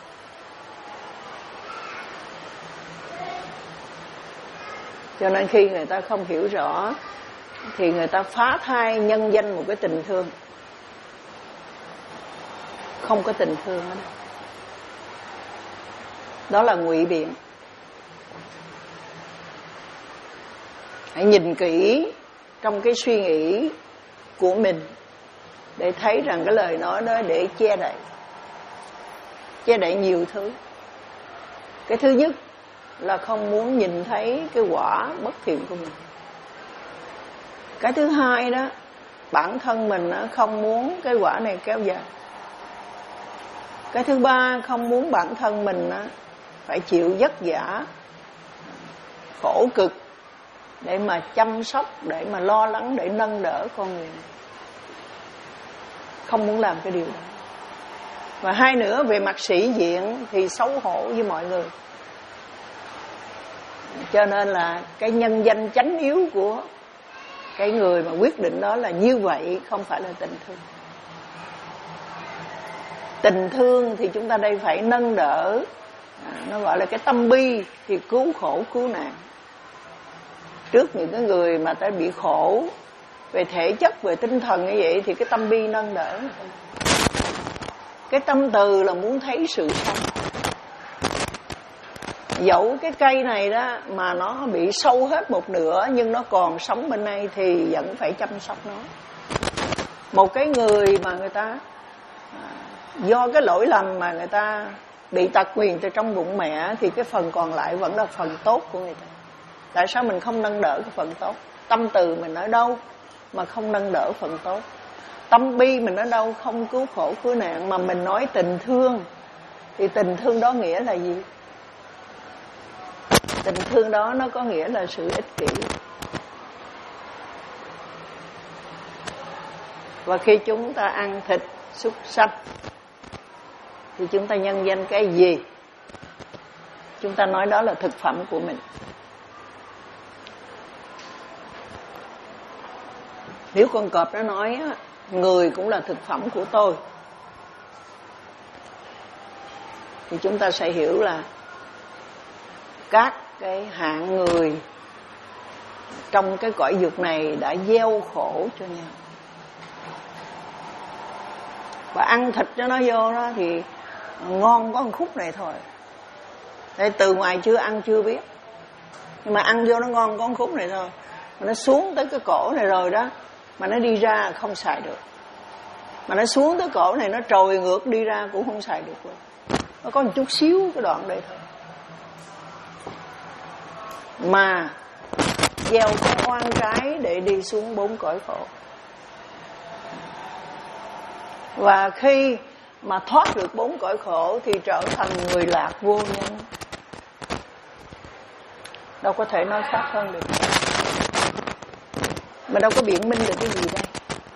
Cho nên khi người ta không hiểu rõ thì người ta phá thai nhân danh một cái tình thương. Không có tình thương ở đâu. Đó là ngụy biện. Hãy nhìn kỹ trong cái suy nghĩ của mình để thấy rằng cái lời nói đó để che đậy, che đậy nhiều thứ. Cái thứ nhất là không muốn nhìn thấy cái quả bất thiện của mình. Cái thứ hai đó, bản thân mình không muốn cái quả này kéo dài. Cái thứ ba, không muốn bản thân mình phải chịu vất vả, khổ cực để mà chăm sóc, để mà lo lắng, để nâng đỡ con người này. Không muốn làm cái điều đó. Và hai nữa, về mặt sĩ diện thì xấu hổ với mọi người. Cho nên là cái nhân danh chánh yếu của cái người mà quyết định đó là như vậy, không phải là tình thương. Tình thương thì chúng ta đây phải nâng đỡ, à, nó gọi là cái tâm bi, thì cứu khổ cứu nạn. trước những cái người mà ta bị khổ về thể chất, về tinh thần như vậy, thì cái tâm bi nâng đỡ. Cái tâm từ là muốn thấy sự sống. Dẫu cái cây này đó mà nó bị sâu hết một nửa, nhưng nó còn sống bên đây thì vẫn phải chăm sóc nó. Một cái người mà người ta do cái lỗi lầm mà người ta bị tật nguyền từ trong bụng mẹ, thì cái phần còn lại vẫn là phần tốt của người ta. Tại sao mình không nâng đỡ cái phần tốt? Tâm từ mình ở đâu mà không nâng đỡ phần tốt? Tâm bi mình ở đâu không cứu khổ cứu nạn? Mà mình nói tình thương, thì tình thương đó nghĩa là gì? Tình thương đó nó có nghĩa là sự ích kỷ. Và khi chúng ta ăn thịt súc sanh thì chúng ta nhân danh cái gì? Chúng ta nói đó là thực phẩm của mình. Nếu con cọp nó nói á, người cũng là thực phẩm của tôi, thì chúng ta sẽ hiểu là các cái hạng người trong cái cõi dục này đã gieo khổ cho nhau. Và ăn thịt cho nó vô đó thì ngon có một khúc này thôi. Thế từ ngoài chưa ăn chưa biết, nhưng mà ăn vô nó ngon có một khúc này thôi. Mà nó xuống tới cái cổ này rồi đó, mà nó đi ra không xài được. Mà nó xuống tới cổ này, nó trồi ngược đi ra cũng không xài được luôn. Nó có một chút xíu cái đoạn đây thôi. Mà gieo cái oan trái để đi xuống bốn cõi khổ. Và khi mà thoát được bốn cõi khổ thì trở thành người lạc vô nhân. Đâu có thể nói khác hơn được. Mà đâu có biện minh được cái gì đây.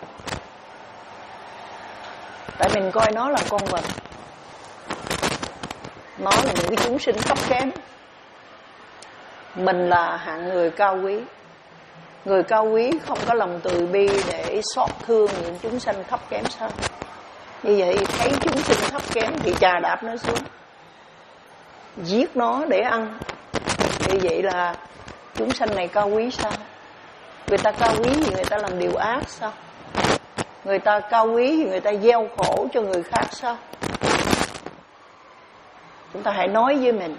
Tại mình coi nó là con vật. Nó là những cái chúng sinh thấp kém. Mình là hạng người cao quý. Người cao quý không có lòng từ bi để xót thương những chúng sanh thấp kém sao? Như vậy thấy chúng sinh thấp kém thì chà đạp nó xuống, giết nó để ăn. Như vậy là chúng sanh này cao quý sao? Người ta cao quý vì người ta làm điều ác sao? Người ta cao quý vì người ta gieo khổ cho người khác sao? Chúng ta hãy nói với mình,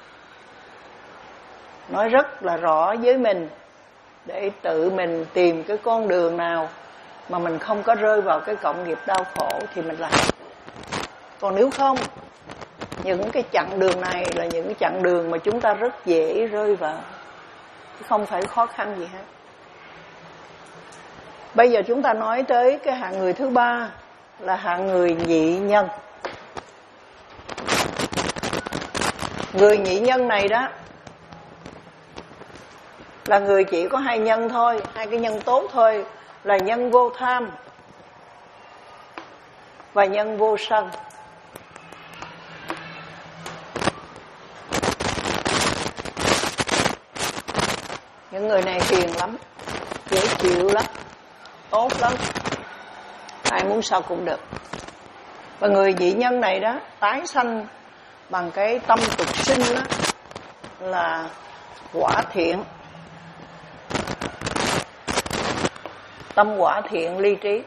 nói rất là rõ với mình, để tự mình tìm cái con đường nào mà mình không có rơi vào cái cộng nghiệp đau khổ thì mình làm. Còn nếu không, những cái chặng đường này là những cái chặng đường mà chúng ta rất dễ rơi vào, chứ không phải khó khăn gì hết. Bây giờ chúng ta nói tới cái hạng người thứ ba là hạng người nhị nhân. Người nhị nhân này đó là người chỉ có hai nhân thôi, hai cái nhân tốt thôi, là nhân vô tham và nhân vô sân. Những người này hiền lắm, dễ chịu lắm, tốt lắm, ai muốn sao cũng được. Và người nhị nhân này đó tái sanh bằng cái tâm tục sinh đó là quả thiện. Tâm quả thiện ly trí.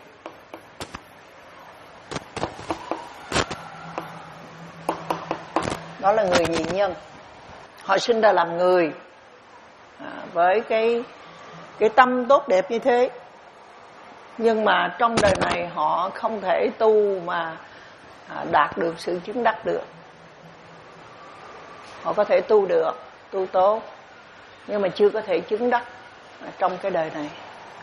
Đó là người nhị nhân. Họ sinh ra làm người à, với cái cái tâm tốt đẹp như thế. Nhưng mà trong đời này họ không thể tu mà à, đạt được sự chứng đắc được. Họ có thể tu được, tu tốt, nhưng mà chưa có thể chứng đắc trong cái đời này.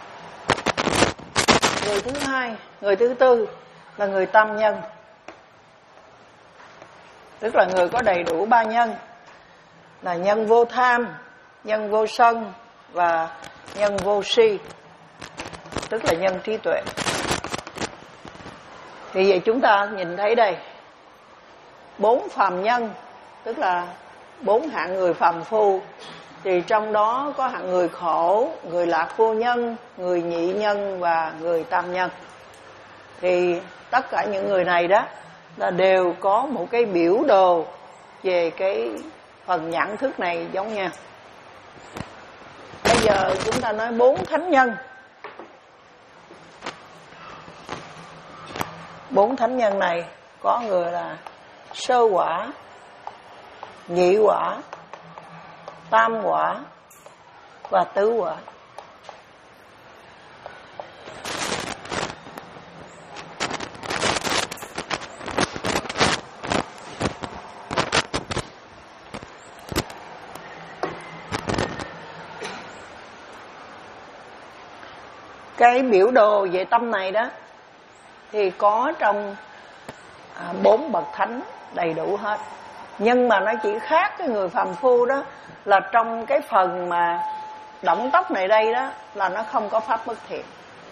Người thứ hai, người thứ tư là người tam nhân. Tức là người có đầy đủ ba nhân, là nhân vô tham, nhân vô sân và nhân vô si, tức là nhân trí tuệ. Thì vậy chúng ta nhìn thấy đây, bốn phàm nhân, tức là bốn hạng người phàm phu, thì trong đó có hạng người khổ, người lạc vô nhân, người nhị nhân và người tam nhân. Thì tất cả những người này đó là đều có một cái biểu đồ về cái phần nhận thức này giống nhau. Bây giờ chúng ta nói bốn thánh nhân. Bốn thánh nhân này có người là sơ quả, nhị quả, tam quả và tứ quả. Cái biểu đồ về tâm này đó thì có trong à, bốn bậc thánh đầy đủ hết. Nhưng mà nó chỉ khác cái người phàm phu đó là trong cái phần mà động tóc này đây đó là nó không có pháp bất thiện.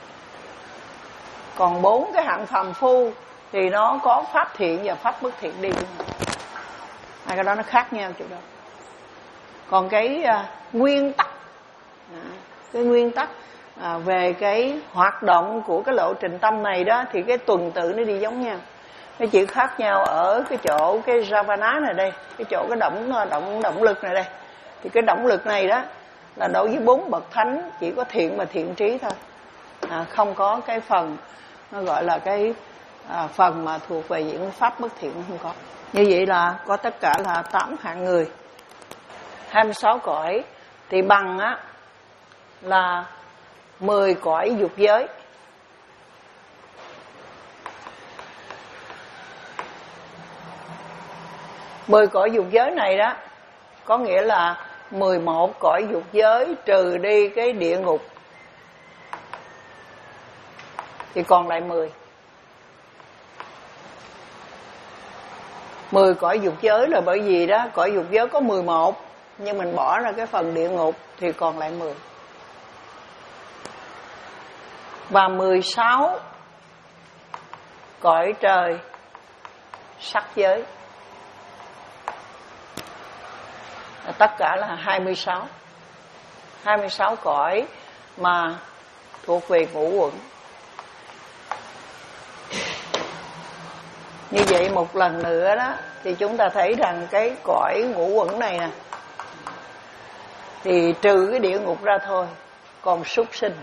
Còn bốn cái hạng phàm phu thì nó có pháp thiện và pháp bất thiện đi. Hai cái đó nó khác nhau chỗ đó. Còn cái à, nguyên tắc à, cái nguyên tắc À, về cái hoạt động của cái lộ trình tâm này đó thì cái tuần tự nó đi giống nhau. Nó chỉ khác nhau ở cái chỗ cái Javana này đây, cái chỗ cái động động động lực này đây. Thì cái động lực này đó là đối với bốn bậc thánh chỉ có thiện và thiện trí thôi. À, không có cái phần nó gọi là cái à, phần mà thuộc về những pháp bất thiện không có. Như vậy là có tất cả là tám hạng người, hai mươi sáu cõi thì bằng á là mười cõi dục giới. Mười cõi dục giới này đó có nghĩa là mười một cõi dục giới trừ đi cái địa ngục thì còn lại mười. Mười cõi dục giới là bởi vì đó cõi dục giới có mười một nhưng mình bỏ ra cái phần địa ngục thì còn lại mười. Và mười sáu cõi trời sắc giới. Tất cả là hai mươi sáu. hai mươi sáu cõi mà thuộc về ngũ uẩn. Như vậy một lần nữa đó thì chúng ta thấy rằng cái cõi ngũ uẩn này nè thì trừ cái địa ngục ra thôi, còn súc sinh,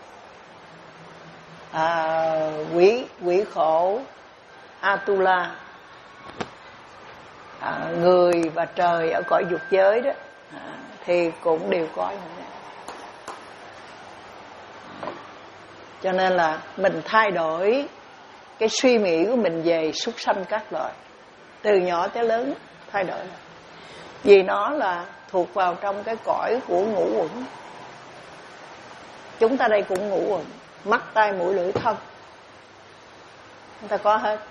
à, quỷ quỷ khổ, Atula, à, người và trời ở cõi dục giới đó à, thì cũng đều có như vậy. Cho nên là mình thay đổi cái suy nghĩ của mình về súc sanh các loại, từ nhỏ tới lớn thay đổi, vì nó là thuộc vào trong cái cõi của ngũ uẩn. Chúng ta đây cũng ngũ uẩn, mắt tai mũi lưỡi thân chúng ta có hết.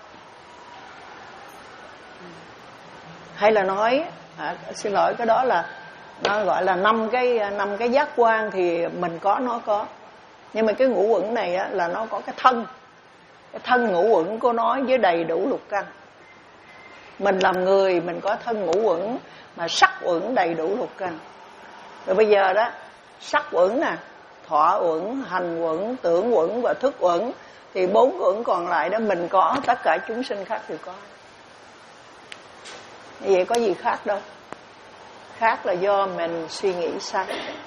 Hay là nói à, xin lỗi, cái đó là nó gọi là năm cái năm cái giác quan thì mình có, nó có. Nhưng mà cái ngũ uẩn này á, là nó có cái thân, cái thân ngũ uẩn của nó với đầy đủ lục căn. Mình làm người mình có thân ngũ uẩn mà sắc uẩn đầy đủ lục căn. Rồi bây giờ đó sắc uẩn nè, thọ uẩn, hành uẩn, tưởng uẩn và thức uẩn thì bốn uẩn còn lại đó mình có, tất cả chúng sinh khác đều có. Như vậy có gì khác đâu. Khác là do mình suy nghĩ sai,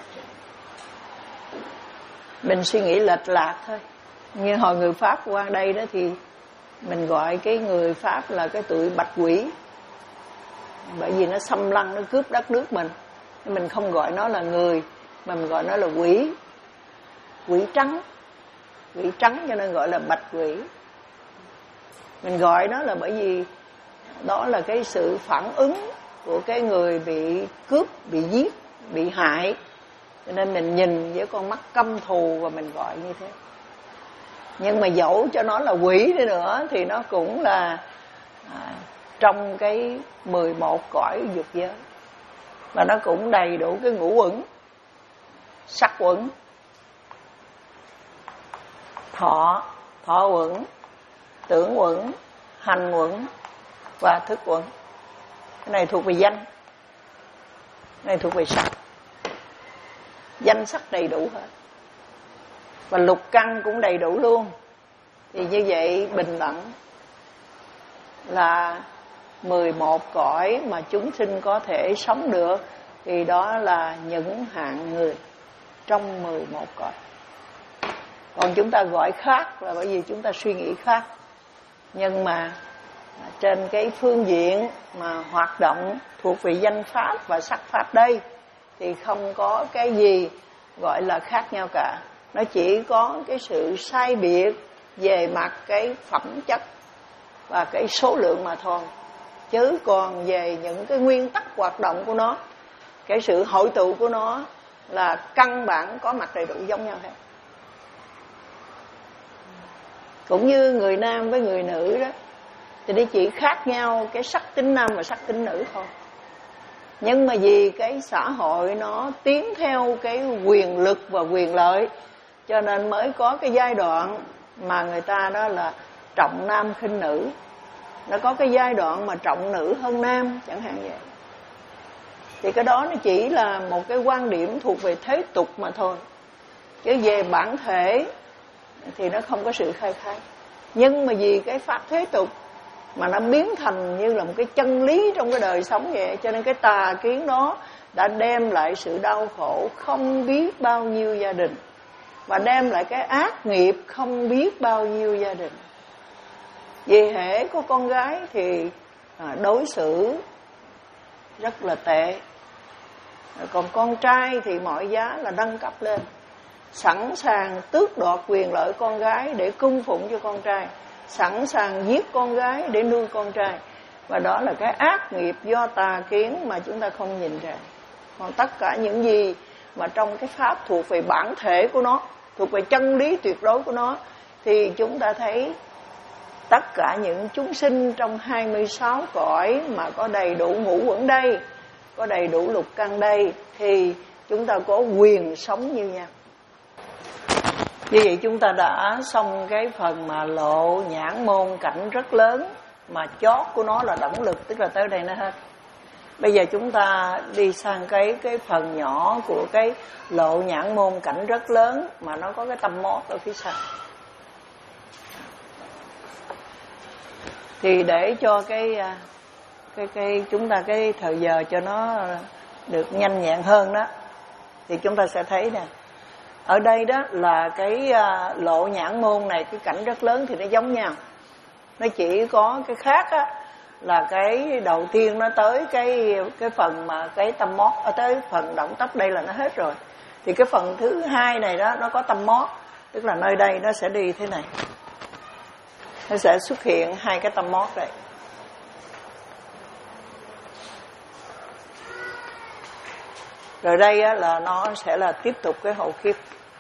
mình suy nghĩ lệch lạc thôi. Như hồi người Pháp qua đây đó thì mình gọi cái người Pháp là cái tụi bạch quỷ, bởi vì nó xâm lăng, nó cướp đất nước mình. Mình không gọi nó là người mà mình gọi nó là quỷ, quỷ trắng, quỷ trắng cho nên gọi là bạch quỷ. Mình gọi nó là bởi vì đó là cái sự phản ứng của cái người bị cướp, bị giết, bị hại, cho nên mình nhìn với con mắt căm thù và mình gọi như thế. Nhưng mà dẫu cho nó là quỷ đi nữa thì nó cũng là à, trong cái mười một cõi dục giới, và nó cũng đầy đủ cái ngũ uẩn, sắc uẩn, thọ thọ uẩn, tưởng uẩn, hành uẩn và thức uẩn. Cái này thuộc về danh, cái này thuộc về sắc. Danh sắc đầy đủ hết, và lục căn cũng đầy đủ luôn. Thì như vậy bình đẳng là mười một cõi mà chúng sinh có thể sống được, thì đó là những hạng người. trong mười một cõi. Còn chúng ta gọi khác là bởi vì chúng ta suy nghĩ khác. Nhưng mà trên cái phương diện mà hoạt động thuộc về danh pháp và sắc pháp đây thì không có cái gì gọi là khác nhau cả. Nó chỉ có cái sự sai biệt về mặt cái phẩm chất và cái số lượng mà thôi. Chứ còn về những cái nguyên tắc hoạt động của nó, cái sự hội tụ của nó là căn bản có mặt đầy đủ giống nhau hết. Cũng như người nam với người nữ đó, thì nó chỉ khác nhau cái sắc tính nam và sắc tính nữ thôi. Nhưng mà vì cái xã hội nó tiến theo cái quyền lực và quyền lợi, cho nên mới có cái giai đoạn mà người ta đó là trọng nam khinh nữ. Nó có cái giai đoạn mà trọng nữ hơn nam chẳng hạn vậy. Thì cái đó nó chỉ là một cái quan điểm thuộc về thế tục mà thôi. Chứ về bản thể thì nó không có sự khai thác. Nhưng mà vì cái pháp thế tục mà nó biến thành như là một cái chân lý trong cái đời sống vậy, cho nên cái tà kiến đó đã đem lại sự đau khổ không biết bao nhiêu gia đình, và đem lại cái ác nghiệp không biết bao nhiêu gia đình. Vì hễ có con gái thì đối xử rất là tệ, còn con trai thì mọi giá là nâng cấp lên, sẵn sàng tước đoạt quyền lợi con gái để cung phụng cho con trai, sẵn sàng giết con gái để nuôi con trai. Và đó là cái ác nghiệp do tà kiến mà chúng ta không nhìn ra. Còn tất cả những gì mà trong cái pháp thuộc về bản thể của nó, thuộc về chân lý tuyệt đối của nó, thì chúng ta thấy tất cả những chúng sinh trong hai mươi sáu cõi mà có đầy đủ ngũ uẩn đây, có đầy đủ lục căn đây, thì chúng ta có quyền sống như nhau. Như vậy chúng ta đã xong cái phần mà lộ nhãn môn cảnh rất lớn, mà chót của nó là động lực, tức là tới đây nó hết. Bây giờ chúng ta đi sang cái cái phần nhỏ của cái lộ nhãn môn cảnh rất lớn, mà nó có cái tâm mót ở phía sau. Thì để cho cái cái cái chúng ta cái thời giờ cho nó được nhanh nhẹn hơn đó, thì chúng ta sẽ thấy nè, ở đây đó là cái lộ nhãn môn này, cái cảnh rất lớn thì nó giống nhau. Nó chỉ có cái khác á, là cái đầu tiên nó tới cái cái phần mà cái tâm mót, ở tới phần động tóc đây là nó hết rồi. Thì cái phần thứ hai này đó nó có tâm mót, tức là nơi đây nó sẽ đi thế này, nó sẽ xuất hiện hai cái tâm mót đây. Rồi đây á, là nó sẽ là tiếp tục cái hậu kiếp.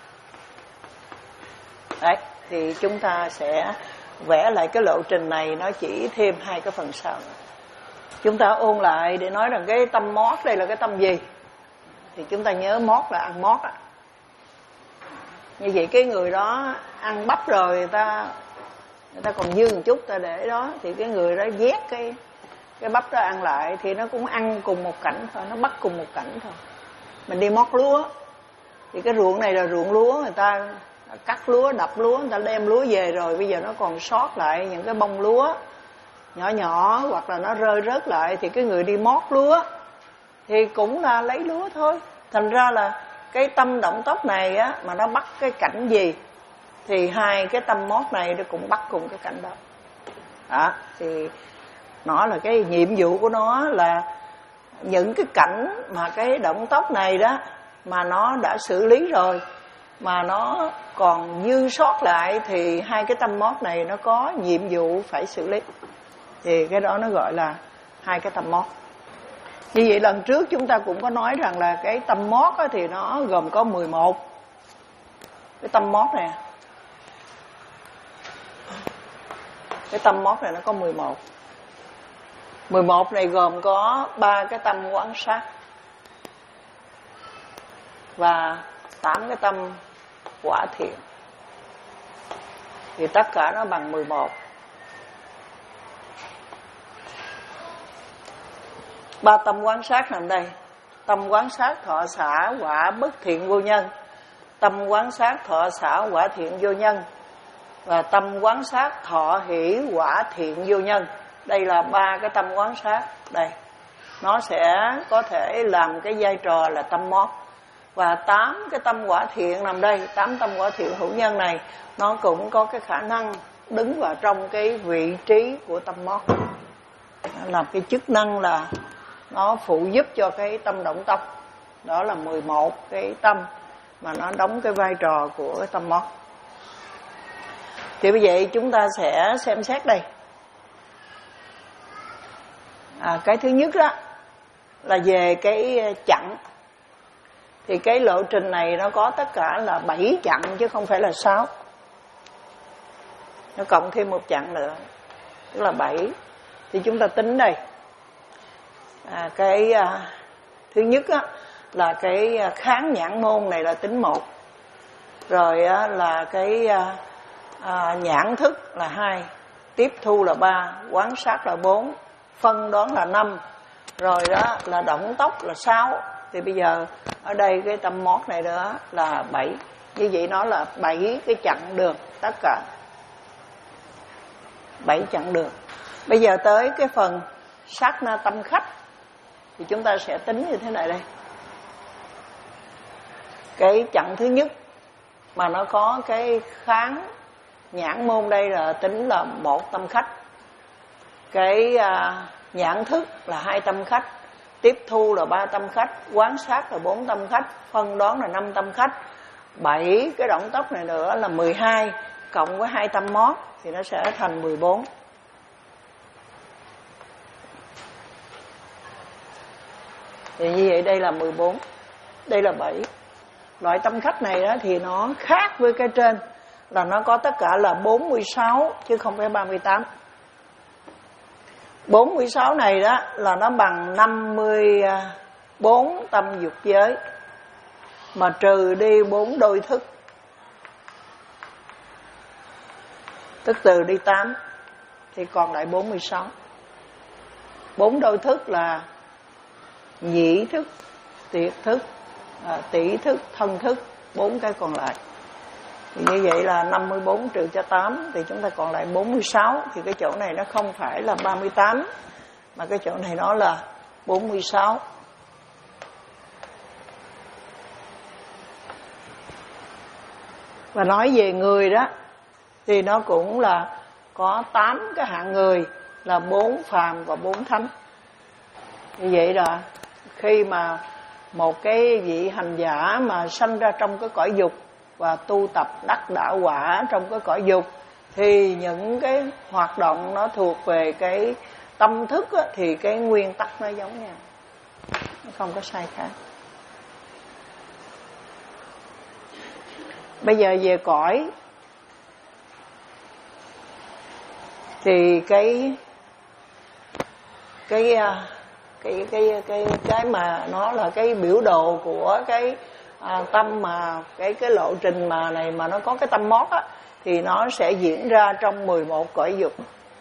Đấy, thì chúng ta sẽ vẽ lại cái lộ trình này, nó chỉ thêm hai cái phần sau nữa. Chúng ta ôn lại để nói rằng cái tâm mót đây là cái tâm gì. Thì chúng ta nhớ mót là ăn mót á. Như vậy cái người đó ăn bắp rồi, người ta người ta còn dư một chút ta để đó, thì cái người đó vét cái cái bắp đó ăn lại, thì nó cũng ăn cùng một cảnh thôi, nó bắt cùng một cảnh thôi. Mình đi mót lúa thì cái ruộng này là ruộng lúa, người ta cắt lúa, đập lúa, người ta đem lúa về rồi, bây giờ nó còn sót lại những cái bông lúa nhỏ nhỏ hoặc là nó rơi rớt lại, thì cái người đi mót lúa thì cũng là lấy lúa thôi. Thành ra là cái tâm động tóc này á, mà nó bắt cái cảnh gì thì hai cái tâm mót này nó cũng bắt cùng cái cảnh đó. Đó, thì nó là cái nhiệm vụ của nó là những cái cảnh mà cái động tóc này đó mà nó đã xử lý rồi, mà nó còn dư sót lại, thì hai cái tâm mót này nó có nhiệm vụ phải xử lý. Thì cái đó nó gọi là hai cái tâm mót. Như vậy lần trước chúng ta cũng có nói rằng là cái tâm mót thì nó gồm có mười một. Cái tâm mót này, cái tâm mót này nó có mười một. mười một này gồm có ba cái tâm quán sát và tám cái tâm quả thiện. Thì tất cả nó bằng mười một. Ba tâm quán sát nằm đây. Tâm quán sát thọ xả quả bất thiện vô nhân, tâm quán sát thọ xả quả thiện vô nhân, và tâm quán sát thọ hỷ quả thiện vô nhân. Đây là ba cái tâm quán sát. Đây, nó sẽ có thể làm cái vai trò là tâm mót. Và tám cái tâm quả thiện nằm đây, tám tâm quả thiện hữu nhân này nó cũng có cái khả năng đứng vào trong cái vị trí của tâm mót, làm cái chức năng là nó phụ giúp cho cái tâm động tâm. Đó là mười một cái tâm mà nó đóng cái vai trò của cái tâm mót. Thì bây giờ chúng ta sẽ xem xét đây. À, cái thứ nhất đó là về cái chặng. Thì cái lộ trình này nó có tất cả là bảy chặng chứ không phải là sáu. Nó cộng thêm một chặng nữa, tức là bảy. Thì chúng ta tính đây. À, cái à, thứ nhất á, là cái kháng nhãn môn này là tính một. Rồi á, là cái à, à, nhãn thức là hai, tiếp thu là ba, quán sát là bốn, phân đoán là năm. Rồi đó là động tốc là sáu. Thì bây giờ ở đây cái tâm mót này nữa là bảy. Như vậy nó là bảy cái chặng đường tất cả. bảy chặng đường. Bây giờ tới cái phần sát na tâm khách thì chúng ta sẽ tính như thế này đây. Cái chặng thứ nhất mà nó có cái kháng nhãn môn đây là tính là một tâm khách. Cái à, nhãn thức là hai tâm khách, tiếp thu là ba tâm khách, quán sát là bốn tâm khách, phân đoán là năm tâm khách. Bảy cái động tốc này nữa là mười hai, cộng với hai tâm mót thì nó sẽ thành mười bốn. Thì như vậy đây là mười bốn, đây là bảy. Loại tâm khách này đó thì nó khác với cái trên là nó có tất cả là bốn mươi sáu chứ không phải ba mươi tám. bốn mươi sáu này đó là nó bằng năm mươi bốn tâm dục giới, mà trừ đi bốn đôi thức, tức từ đi tám thì còn lại bốn mươi sáu. Bốn đôi thức là nhĩ thức, tiệt thức, à, tỷ thức, thân thức, bốn cái còn lại. Thì như vậy là năm mươi bốn trừ cho tám thì chúng ta còn lại bốn mươi sáu. Thì cái chỗ này nó không phải là ba mươi tám, mà cái chỗ này nó là bốn mươi sáu. Và nói về người đó thì nó cũng là có tám cái hạng người là bốn phàm và bốn thánh. Như vậy là khi mà một cái vị hành giả mà sanh ra trong cái cõi dục và tu tập đắc đạo quả trong cái cõi dục thì những cái hoạt động nó thuộc về cái tâm thức á, thì cái nguyên tắc nó giống nhau, nó không có sai khác. Bây giờ về cõi thì cái cái cái cái cái cái mà nó là cái biểu đồ của cái à, tâm mà cái cái lộ trình mà này mà nó có cái tâm mót á thì nó sẽ diễn ra trong mười một cõi dục.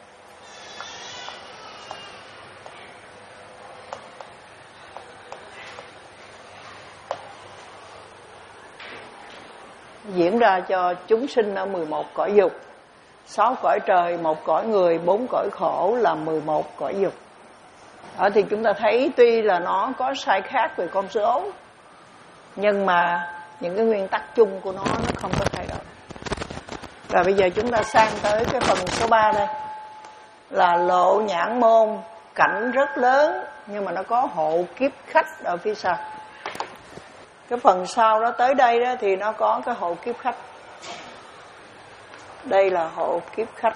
Diễn ra cho chúng sinh ở mười một cõi dục. Sáu cõi trời, một cõi người, bốn cõi khổ là mười một cõi dục. Ở thì chúng ta thấy tuy là nó có sai khác về con số, nhưng mà những cái nguyên tắc chung của nó nó không có thay đổi. Rồi bây giờ chúng ta sang tới cái phần số ba đây. Là lộ nhãn môn, cảnh rất lớn nhưng mà nó có hộ kiếp khách ở phía sau. Cái phần sau đó tới đây đó thì nó có cái hộ kiếp khách. Đây là hộ kiếp khách.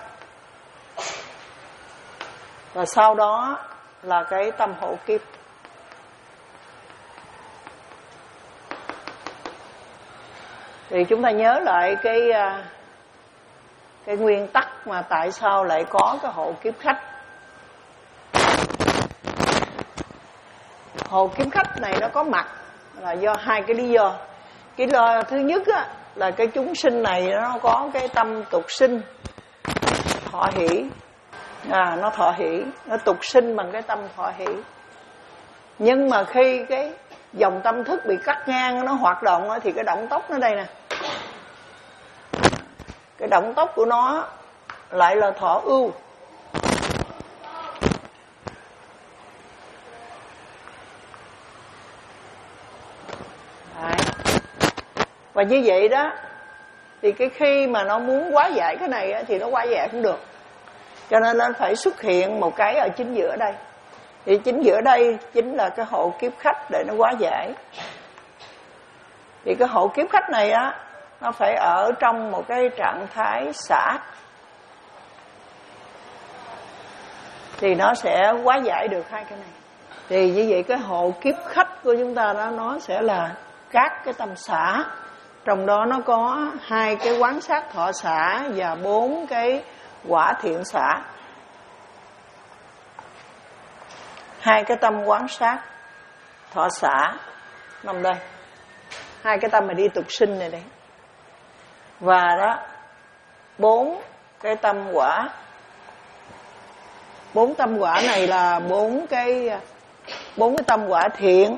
Và sau đó là cái tâm hộ kiếp. Thì chúng ta nhớ lại cái cái nguyên tắc mà tại sao lại có cái hộ kiếp khách. Hộ kiếp khách này nó có mặt là do hai cái lý do. Cái lý do thứ nhất á, là cái chúng sinh này nó có cái tâm tục sinh, thọ hỷ. À, nó thọ hỷ, nó tục sinh bằng cái tâm thọ hỷ. Nhưng mà khi cái dòng tâm thức bị cắt ngang, nó hoạt động thì cái động tốc nó đây nè. Cái động tốc của nó lại là thọ ưu. Đấy. Và như vậy đó thì cái khi mà nó muốn hóa giải cái này thì nó hóa giải không được, cho nên nó phải xuất hiện một cái ở chính giữa đây. Thì chính giữa đây chính là cái hộ kiếp khách để nó hóa giải. Thì cái hộ kiếp khách này á, nó phải ở trong một cái trạng thái xả, thì nó sẽ hóa giải được hai cái này. Thì như vậy cái hộ kiếp khách của chúng ta đó, nó sẽ là các cái tâm xả. Trong đó nó có hai cái quán sát thọ xả và bốn cái quả thiện xả. Hai cái tâm quán sát thọ xả nằm đây, hai cái tâm mà đi tục sinh này đây. Và đó bốn cái tâm quả. Bốn tâm quả này là bốn cái bốn cái tâm quả thiện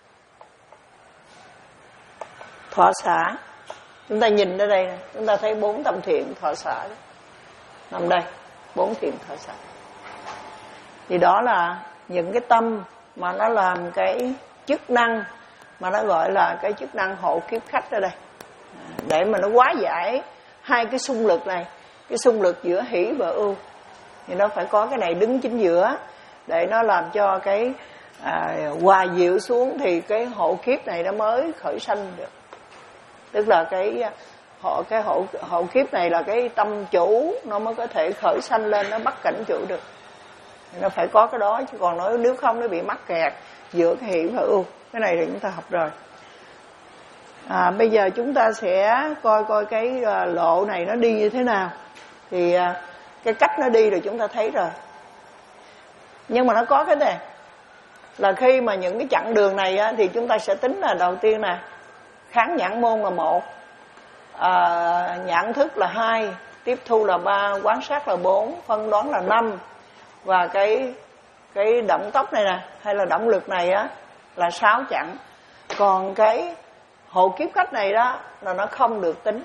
thọ xả. Chúng ta nhìn ở đây, chúng ta thấy bốn tâm thiện thọ xả nằm đây, bốn thiện thọ xả. Thì đó là những cái tâm mà nó làm cái chức năng mà nó gọi là cái chức năng hộ kiếp khách ở đây, để mà nó hóa giải hai cái xung lực này, cái xung lực giữa hỷ và ưu. Thì nó phải có cái này đứng chính giữa để nó làm cho cái à, hòa diệu xuống, thì cái hộ kiếp này nó mới khởi sanh được. Tức là cái hộ cái hộ hộ kiếp này là cái tâm chủ, nó mới có thể khởi sanh lên, nó bắt cảnh chủ được. Nó phải có cái đó, chứ còn nói nếu không nó bị mắc kẹt giữa cái hỷ và ưu. Cái này thì chúng ta học rồi. À, bây giờ chúng ta sẽ coi coi cái uh, lộ này nó đi như thế nào. Thì uh, cái cách nó đi rồi chúng ta thấy rồi. Nhưng mà nó có cái này là khi mà những cái chặng đường này á, thì chúng ta sẽ tính là đầu tiên nè, kháng nhãn môn là một, à, nhãn thức là hai, tiếp thu là ba, quán sát là bốn, phân đoán là năm, và cái cái động tốc này nè hay là động lực này á là sáu chặng. Còn cái hộ kiếp khách này đó là nó không được tính,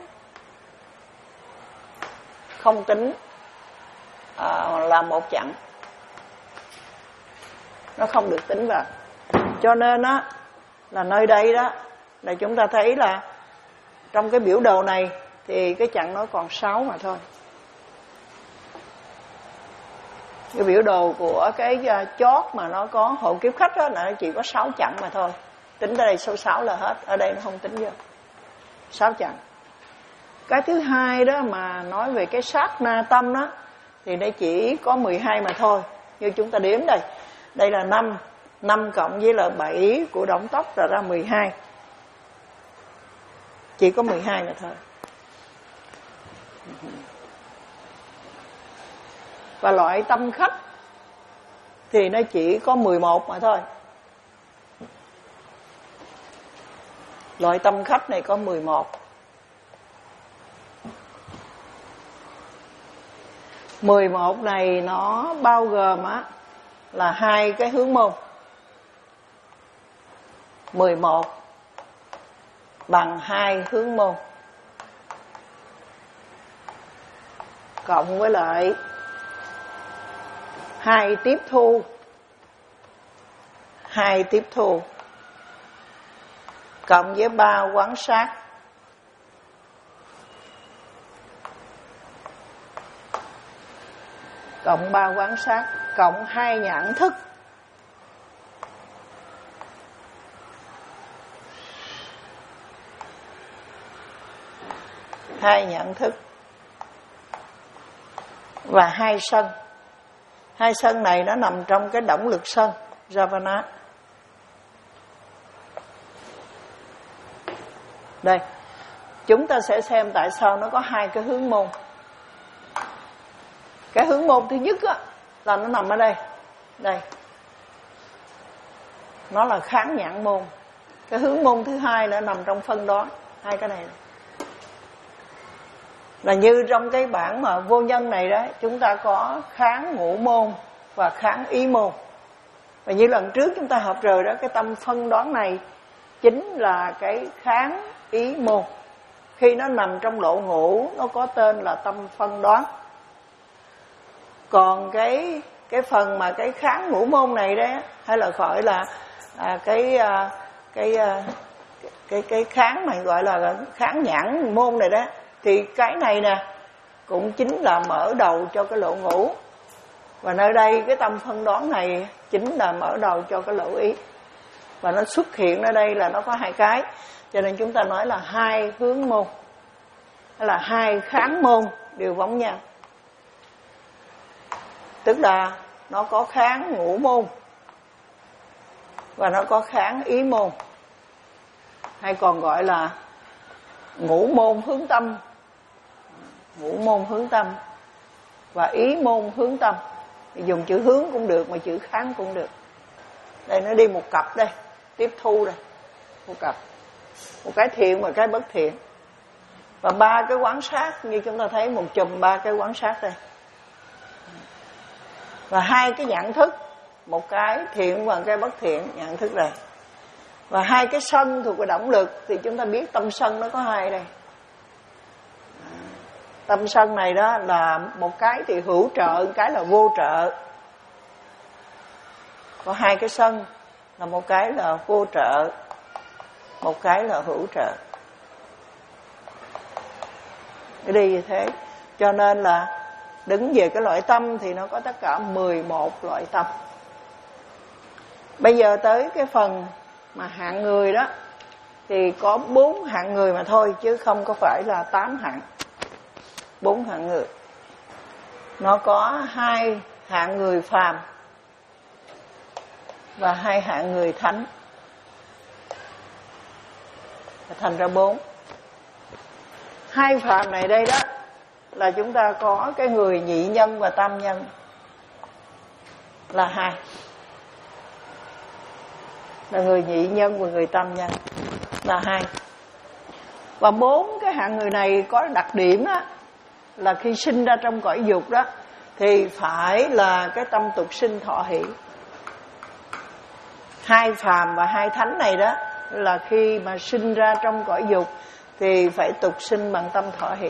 không tính à, là một chặng, nó không được tính vào. Cho nên á là nơi đây đó là chúng ta thấy là trong cái biểu đồ này thì cái chặng nó còn sáu mà thôi. Cái biểu đồ của cái chót mà nó có hộ kiếp khách đó là nó chỉ có sáu chặng mà thôi. Tính tới đây số sáu là hết, ở đây nó không tính vô. sáu chặng. Cái thứ hai đó mà nói về cái sát na tâm đó thì nó chỉ có mười hai mà thôi. Như chúng ta đếm đây, đây là năm, năm cộng với là bảy của động tốc là ra mười hai. Chỉ có mười hai mà thôi. Và loại tâm khách thì nó chỉ có mười một mà thôi. Loại tâm khách này có mười một. mười một này nó bao gồm á là hai cái hướng môn. mười một bằng hai hướng môn cộng với lại hai tiếp thu, hai tiếp thu cộng với ba quán sát cộng ba quán sát cộng hai nhãn thức. Hai nhãn thức và hai sân. Hai sân này nó nằm trong cái động lực sân Javana. Đây, chúng ta sẽ xem tại sao nó có hai cái hướng môn. Cái hướng môn thứ nhất á, là nó nằm ở đây. Đây. Nó là kháng nhãn môn. Cái hướng môn thứ hai là nằm trong phân đoán. Hai cái này là như trong cái bảng mà vô nhân này đó, chúng ta có kháng ngũ môn và kháng ý môn. Và như lần trước chúng ta học rồi đó, cái tâm phân đoán này chính là cái kháng ý môn. Khi nó nằm trong lộ ngũ, nó có tên là tâm phân đoán. Còn cái cái phần mà cái kháng ngũ môn này đấy, hay là gọi là à, cái à, cái à, cái cái kháng này gọi là kháng nhãn môn này đó, thì cái này nè cũng chính là mở đầu cho cái lộ ngũ. Và nơi đây cái tâm phân đoán này chính là mở đầu cho cái lộ ý. Và nó xuất hiện ở đây là nó có hai cái, cho nên chúng ta nói là hai hướng môn, hay là hai kháng môn đều giống nhau. Tức là nó có kháng ngũ môn và nó có kháng ý môn, hay còn gọi là ngũ môn hướng tâm, ngũ môn hướng tâm và ý môn hướng tâm. Dùng chữ hướng cũng được mà chữ kháng cũng được. Đây nó đi một cặp đây, tiếp thu đây, một cặp, một cái thiện và cái bất thiện. Và ba cái quán sát, như chúng ta thấy một chùm ba cái quán sát đây. Và hai cái nhận thức, một cái thiện và cái bất thiện, nhận thức đây. Và hai cái sân thuộc về động lực, thì chúng ta biết tâm sân nó có hai đây. Tâm sân này đó là một cái thì hữu trợ, một cái là vô trợ. Có hai cái sân, là một cái là vô trợ, một cái là hữu trợ. Cái đi như thế. Cho nên là đứng về cái loại tâm thì nó có tất cả mười một loại tâm. Bây giờ tới cái phần mà hạng người đó, thì có bốn hạng người mà thôi, chứ không có phải là tám hạng. Bốn hạng người. Nó có hai hạng người phàm và hai hạng người thánh, thành ra bốn. Hai phàm này đây đó là chúng ta có cái người nhị nhân và tam nhân là hai, là người nhị nhân và người tam nhân là hai. Và bốn cái hạng người này có đặc điểm á, là khi sinh ra trong cõi dục đó thì phải là cái tâm tục sinh thọ hỷ. Hai phàm và hai thánh này đó là khi mà sinh ra trong cõi dục thì phải tục sinh bằng tâm thọ hỷ.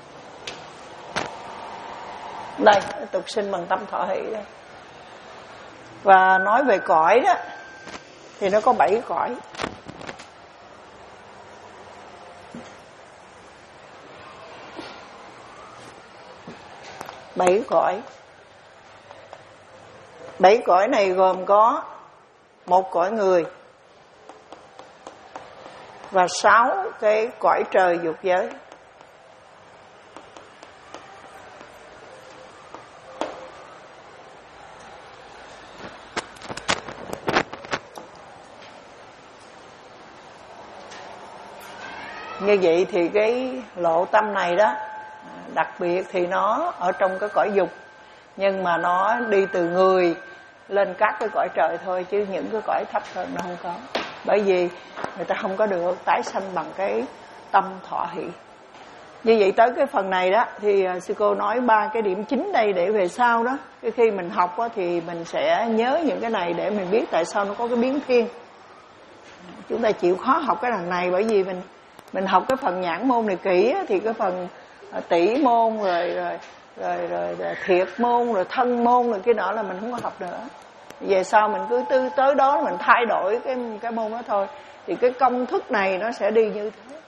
Đây, tục sinh bằng tâm thọ hỷ đây. Và nói về cõi đó thì nó có bảy cõi. Bảy cõi. Bảy cõi này gồm có một cõi người và sáu cái cõi trời dục giới. Như vậy thì cái lộ tâm này đó, đặc biệt thì nó ở trong cái cõi dục, nhưng mà nó đi từ người lên các cái cõi trời thôi, chứ những cái cõi thấp hơn nó không có. Bởi vì người ta không có được tái sanh bằng cái tâm thọ hỷ. Như vậy tới cái phần này đó thì sư cô nói ba cái điểm chính đây, để về sau đó cái khi mình học đó, thì mình sẽ nhớ những cái này để mình biết tại sao nó có cái biến thiên. Chúng ta chịu khó học cái đằng này, bởi vì mình mình học cái phần nhãn môn này kỹ á, thì cái phần tỷ môn rồi rồi rồi, rồi, rồi thiệt môn rồi thân môn rồi cái đó là mình không có học nữa. Về sau mình cứ tư tới đó mình thay đổi cái cái môn đó thôi, thì cái công thức này nó sẽ đi như thế.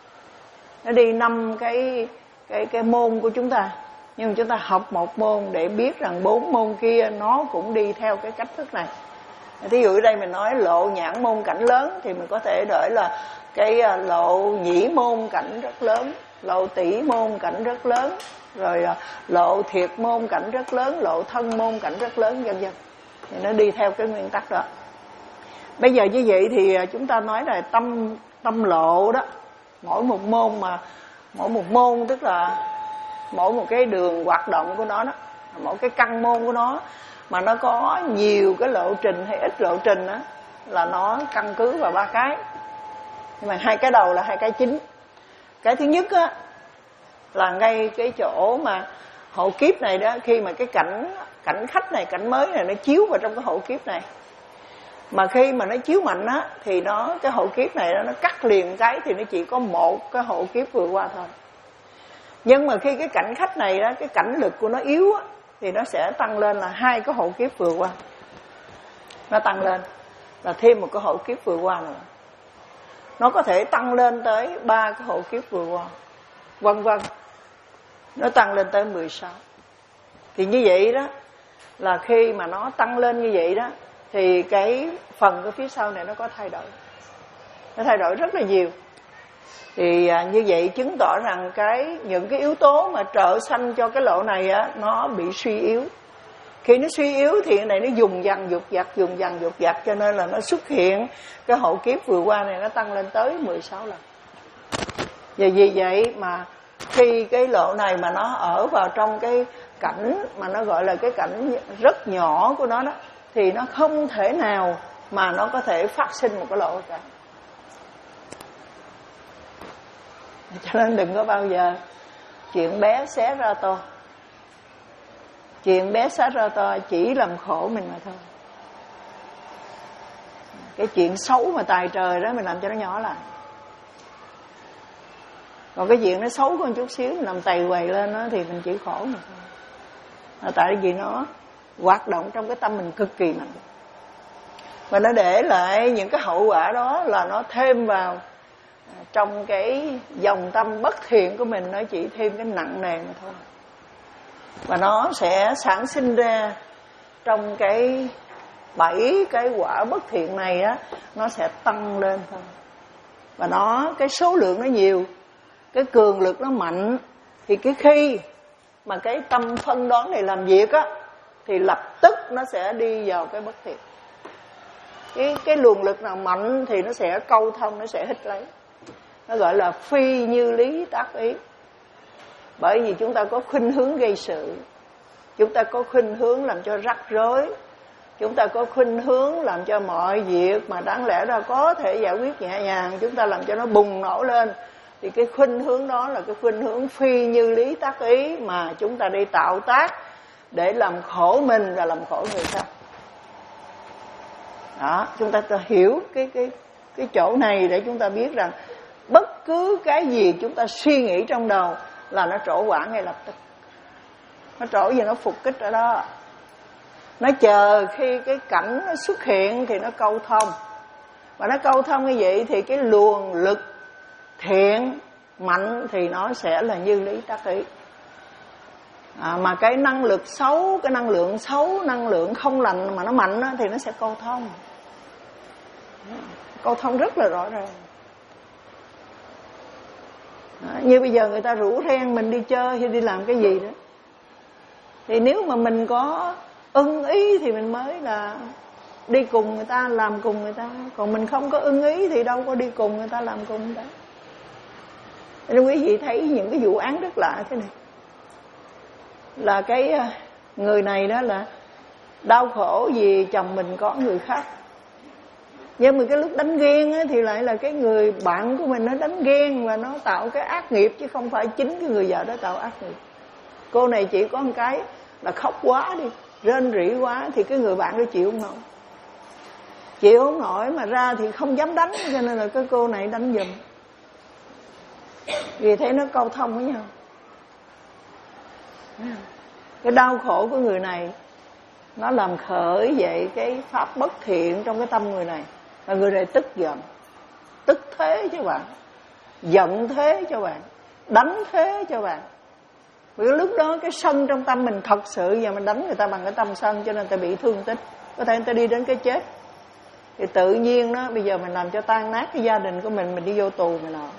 Nó đi năm cái cái cái môn của chúng ta, nhưng mà chúng ta học một môn để biết rằng bốn môn kia nó cũng đi theo cái cách thức này. Thí dụ ở đây mình nói lộ nhãn môn cảnh lớn thì mình có thể đợi là cái lộ nhĩ môn cảnh rất lớn, lộ tỷ môn cảnh rất lớn, rồi lộ thiệt môn cảnh rất lớn, lộ thân môn cảnh rất lớn, vân vân. Thì nó đi theo cái nguyên tắc đó. Bây giờ như vậy thì chúng ta nói là tâm tâm lộ đó, mỗi một môn mà mỗi một môn tức là mỗi một cái đường hoạt động của nó đó, mỗi cái căn môn của nó mà nó có nhiều cái lộ trình hay ít lộ trình đó, là nó căn cứ vào ba cái. Nhưng mà hai cái đầu là hai cái chính. Cái thứ nhất á là ngay cái chỗ mà hộ kiếp này đó, khi mà cái cảnh cảnh khách này, cảnh mới này nó chiếu vào trong cái hộ kiếp này, mà khi mà nó chiếu mạnh á thì nó cái hộ kiếp này đó, nó cắt liền cái thì nó chỉ có một cái hộ kiếp vừa qua thôi. Nhưng mà khi cái cảnh khách này đó, cái cảnh lực của nó yếu á, thì nó sẽ tăng lên là hai cái hộ kiếp vừa qua, nó tăng lên là thêm một cái hộ kiếp vừa qua nữa. nó có thể tăng lên tới ba cái hộ kiếp vừa qua, vân vân, nó tăng lên tới mười sáu. Thì như vậy đó là khi mà nó tăng lên như vậy đó thì cái phần của phía sau này nó có thay đổi, nó thay đổi rất là nhiều. Thì à, như vậy chứng tỏ rằng cái những cái yếu tố mà trợ sanh cho cái lộ này á, nó bị suy yếu. Khi nó suy yếu thì cái này nó dùng dần dục dặt, dùng dần dục dặt, cho nên là nó xuất hiện cái hộ kiếp vừa qua này nó tăng lên tới mười sáu lần. Và vì vậy mà khi cái lộ này mà nó ở vào trong cái cảnh mà nó gọi là cái cảnh rất nhỏ của nó đó, thì nó không thể nào mà nó có thể phát sinh một cái lộ cả. Cho nên đừng có bao giờ chuyện bé xé ra to. Chuyện bé xé ra to chỉ làm khổ mình mà thôi. Cái chuyện xấu mà tài trời đó mình làm cho nó nhỏ lại. Còn cái chuyện nó xấu có một chút xíu, mình làm tày quầy lên đó, thì mình chỉ khổ mà thôi. Là tại vì nó hoạt động trong cái tâm mình cực kỳ mạnh. Và nó để lại những cái hậu quả đó là nó thêm vào trong cái dòng tâm bất thiện của mình, nó chỉ thêm cái nặng nề mà thôi. Và nó sẽ sản sinh ra trong cái bảy cái quả bất thiện này á, nó sẽ tăng lên thôi. Và nó cái số lượng nó nhiều, cái cường lực nó mạnh, thì cái khi mà cái tâm phân đoán này làm việc á, thì lập tức nó sẽ đi vào cái bất thiện. Cái, cái luồng lực nào mạnh thì nó sẽ câu thông, nó sẽ hít lấy. Nó gọi là phi như lý tác ý. Bởi vì chúng ta có khuynh hướng gây sự, chúng ta có khuynh hướng làm cho rắc rối, chúng ta có khuynh hướng làm cho mọi việc mà đáng lẽ ra có thể giải quyết nhẹ nhàng, chúng ta làm cho nó bùng nổ lên. Thì cái khuynh hướng đó là cái khuynh hướng phi như lý tác ý mà chúng ta đi tạo tác để làm khổ mình và làm khổ người khác. Đó, chúng ta hiểu cái cái cái chỗ này để chúng ta biết rằng bất cứ cái gì chúng ta suy nghĩ trong đầu là nó trổ quả ngay lập tức. Nó trổ gì nó phục kích ở đó. Nó chờ khi cái cảnh nó xuất hiện thì nó câu thông. Và nó câu thông như vậy thì cái luồng lực thiện mạnh thì nó sẽ là như lý tác ý. À, mà cái năng lực xấu, cái năng lượng xấu, năng lượng không lành mà nó mạnh đó, thì nó sẽ câu thông. Câu thông rất là rõ ràng. Đó, như bây giờ người ta rủ reng mình đi chơi hay đi làm cái gì đó, thì nếu mà mình có ưng ý thì mình mới là đi cùng người ta, làm cùng người ta. Còn mình không có ưng ý thì đâu có đi cùng người ta, làm cùng người ta. Nên quý vị thấy những cái vụ án rất lạ thế này. Là cái người này đó là đau khổ vì chồng mình có người khác. Nhưng mà cái lúc đánh ghen á, thì lại là cái người bạn của mình nó đánh ghen và nó tạo cái ác nghiệp, chứ không phải chính cái người vợ đó tạo ác nghiệp. Cô này chỉ có một cái là khóc quá đi, rên rỉ quá, thì cái người bạn đó chịu không nổi. Chịu không nổi mà ra thì không dám đánh, cho nên là cái cô này đánh giùm. Vì thế nó câu thông với nhau. Cái đau khổ của người này nó làm khởi dậy cái pháp bất thiện trong cái tâm người này. Và người này tức giận, tức thế cho bạn, giận thế cho bạn, đánh thế cho bạn. Vì lúc đó cái sân trong tâm mình thật sự, giờ mình đánh người ta bằng cái tâm sân, cho nên người ta bị thương tích, có thể người ta đi đến cái chết. Thì tự nhiên đó, bây giờ mình làm cho tan nát cái gia đình của mình, mình đi vô tù mình nọ.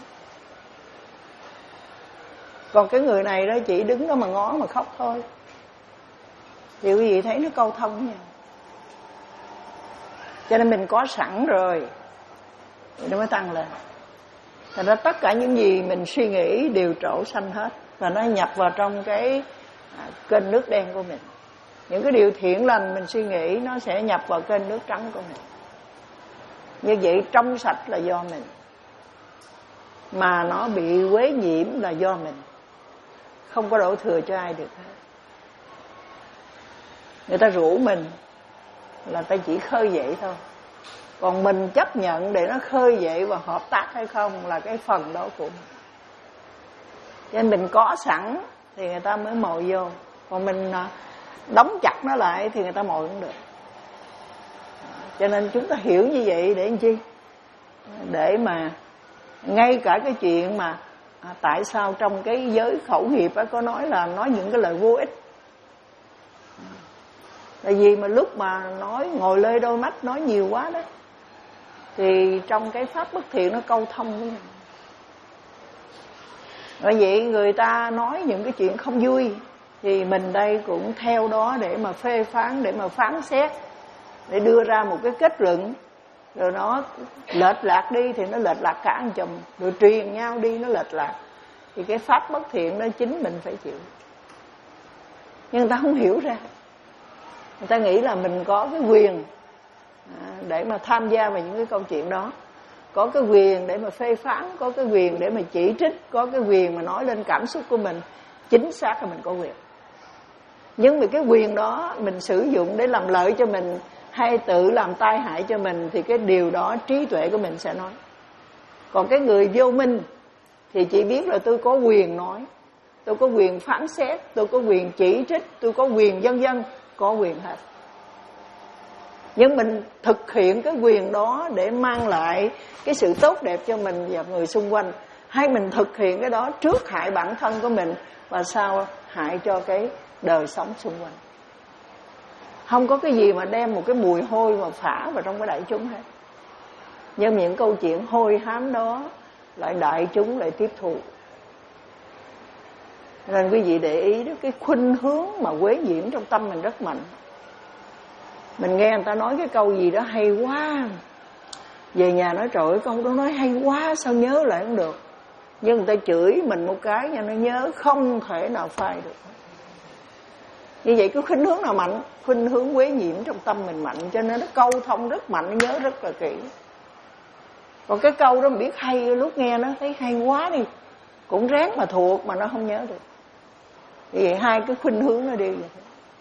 Còn cái người này đó chỉ đứng đó mà ngó mà khóc thôi. Thì quý vị thấy nó câu thông với nhau. Cho nên mình có sẵn rồi thì nó mới tăng lên. Thành ra tất cả những gì mình suy nghĩ đều trổ sanh hết. Và nó nhập vào trong cái kênh nước đen của mình. Những cái điều thiện lành mình suy nghĩ nó sẽ nhập vào kênh nước trắng của mình. Như vậy trong sạch là do mình, mà nó bị quấy nhiễm là do mình. Không có đổ thừa cho ai được hết. Người ta rủ mình là ta chỉ khơi dậy thôi. Còn mình chấp nhận để nó khơi dậy và hợp tác hay không là cái phần đó của mình. Cho nên mình có sẵn thì người ta mới mồi vô. Còn mình đóng chặt nó lại thì người ta mồi không được. Cho nên chúng ta hiểu như vậy để làm chi? Để mà Ngay cả cái chuyện mà à, tại sao trong cái giới khẩu nghiệp á, có nói là nói những cái lời vô ích. Tại vì mà lúc mà nói ngồi lê đôi mắt nói nhiều quá đó, thì trong cái pháp bất thiện nó câu thông với nhau. Bởi vậy người ta nói những cái chuyện không vui, thì mình đây cũng theo đó để mà phê phán, để mà phán xét, để đưa ra một cái kết luận. Rồi nó lệch lạc đi thì nó lệch lạc cả một chùm, rồi truyền nhau đi nó lệch lạc. Thì cái pháp bất thiện đó chính mình phải chịu. Nhưng người ta không hiểu ra. Người ta nghĩ là mình có cái quyền để mà tham gia vào những cái câu chuyện đó, có cái quyền để mà phê phán, có cái quyền để mà chỉ trích, có cái quyền mà nói lên cảm xúc của mình. Chính xác là mình có quyền. Nhưng mà cái quyền đó mình sử dụng để làm lợi cho mình hay tự làm tai hại cho mình, thì cái điều đó trí tuệ của mình sẽ nói. Còn cái người vô minh thì chỉ biết là tôi có quyền nói, tôi có quyền phán xét, tôi có quyền chỉ trích, tôi có quyền vân vân, có quyền hết. Nhưng mình thực hiện cái quyền đó để mang lại cái sự tốt đẹp cho mình và người xung quanh, hay mình thực hiện cái đó trước hại bản thân của mình và sau hại cho cái đời sống xung quanh. Không có cái gì mà đem một cái mùi hôi mà phả vào trong cái đại chúng hết. Nhưng những câu chuyện hôi hám đó lại đại chúng lại tiếp thu. Nên quý vị để ý đó, cái khuynh hướng mà quế nhiễm trong tâm mình rất mạnh. Mình nghe người ta nói cái câu gì đó hay quá, về nhà nói trời ơi câu đó nói hay quá, sao nhớ lại không được. Nhưng người ta chửi mình một cái nha, nó nhớ không thể nào phai được. Như vậy cái khuynh hướng nào mạnh? Khuynh hướng quế nhiễm trong tâm mình mạnh, cho nên nó câu thông rất mạnh, nó nhớ rất là kỹ. Còn cái câu đó mình biết hay, lúc nghe nó thấy hay quá đi, cũng ráng mà thuộc mà nó không nhớ được. Như vậy hai cái khuynh hướng nó đi vậy.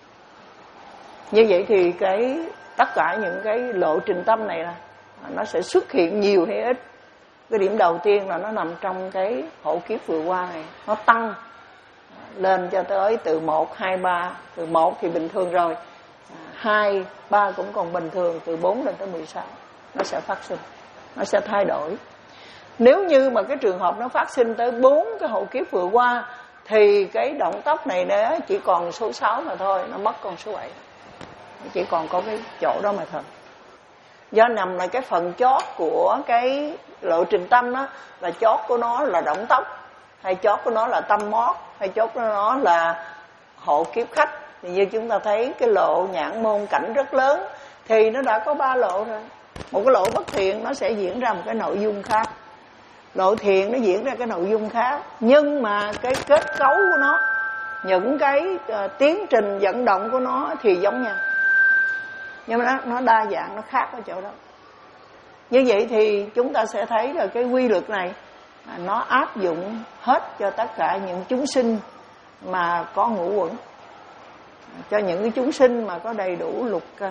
Như vậy thì cái tất cả những cái lộ trình tâm này là nó sẽ xuất hiện nhiều hay ít. Cái điểm đầu tiên là nó nằm trong cái hộ kiếp vừa qua này, nó tăng lên cho tới từ một, hai, ba. Từ một thì bình thường rồi, hai, ba cũng còn bình thường, từ bốn lên tới mười sáu nó sẽ phát sinh, nó sẽ thay đổi. Nếu như mà cái trường hợp nó phát sinh tới bốn cái hộ kiếp vừa qua, thì cái động tốc này nó chỉ còn số sáu mà thôi, nó mất con số bảy, chỉ còn có cái chỗ đó mà thôi. Do nằm là cái phần chót của cái lộ trình tâm đó, là chót của nó là động tốc, hay chót của nó là tâm mót, hay chót của nó là hộ kiếp khách. Thì như chúng ta thấy cái lộ nhãn môn cảnh rất lớn, thì nó đã có ba lộ rồi. Một cái lộ bất thiện nó sẽ diễn ra một cái nội dung khác, lộ thiện nó diễn ra cái nội dung khác, nhưng mà cái kết cấu của nó, những cái uh, tiến trình vận động của nó thì giống nhau, nhưng mà nó, nó đa dạng, nó khác ở chỗ đó. Như vậy thì chúng ta sẽ thấy là cái quy luật này nó áp dụng hết cho tất cả những chúng sinh mà có ngũ uẩn, cho những cái chúng sinh mà có đầy đủ lục căn.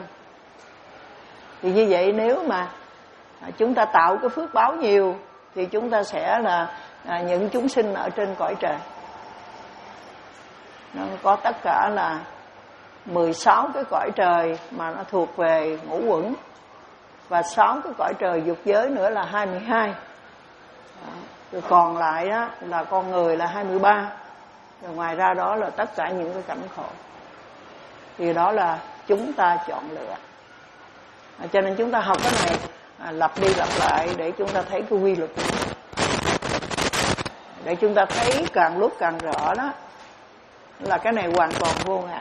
Thì như vậy nếu mà chúng ta tạo cái phước báo nhiều thì chúng ta sẽ là à, những chúng sinh ở trên cõi trời. Nó có tất cả là mười sáu cái cõi trời mà nó thuộc về ngũ uẩn, và sáu cái cõi trời dục giới nữa là hai mươi hai. Rồi còn lại đó là con người là hai mươi ba. Rồi ngoài ra đó là tất cả những cái cảnh khổ. Thì đó là chúng ta chọn lựa. À, cho nên chúng ta học cái này à, lặp đi lặp lại để chúng ta thấy cái quy luật này. Để chúng ta thấy càng lúc càng rõ đó là cái này hoàn toàn vô ngã.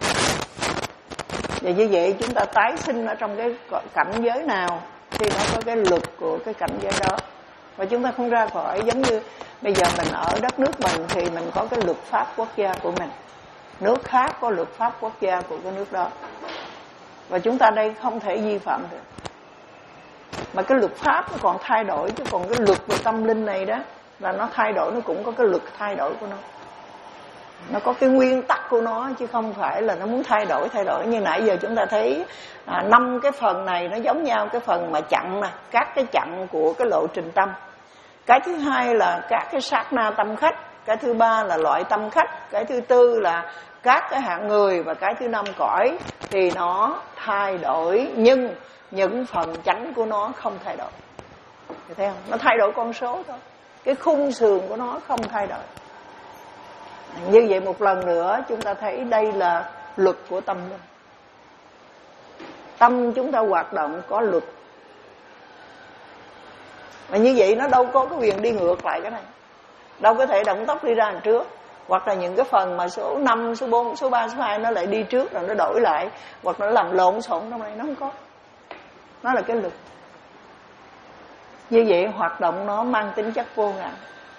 Và như vậy chúng ta tái sinh ở trong cái cảnh giới nào thì nó có cái luật của cái cảnh giới đó. Và chúng ta không ra khỏi, giống như bây giờ mình ở đất nước mình thì mình có cái luật pháp quốc gia của mình, nước khác có luật pháp quốc gia của cái nước đó, và chúng ta đây không thể vi phạm được. Mà cái luật pháp nó còn thay đổi, chứ còn cái luật về tâm linh này đó là nó thay đổi, nó cũng có cái luật thay đổi của nó. Nó có cái nguyên tắc của nó, chứ không phải là nó muốn thay đổi thay đổi. Như nãy giờ chúng ta thấy à, năm cái phần này nó giống nhau. Cái phần mà chặn nè, các cái chặn của cái lộ trình tâm. Cái thứ hai là các cái sát na tâm khách. Cái thứ ba là loại tâm khách. Cái thứ tư là các cái hạng người. Và cái thứ năm cõi. Thì nó thay đổi, nhưng những phần chánh của nó không thay đổi. Thấy không? Nó thay đổi con số thôi, cái khung sườn của nó không thay đổi. Như vậy một lần nữa chúng ta thấy đây là luật của tâm linh. Tâm chúng ta hoạt động có luật. Mà như vậy nó đâu có cái quyền đi ngược lại cái này. Đâu có thể động tốc đi ra đằng trước. Hoặc là những cái phần mà số năm, số bốn, số ba, số hai nó lại đi trước rồi nó đổi lại. Hoặc nó làm lộn xộn trong này, nó không có. Nó là cái luật. Như vậy hoạt động nó mang tính chất vô ngã.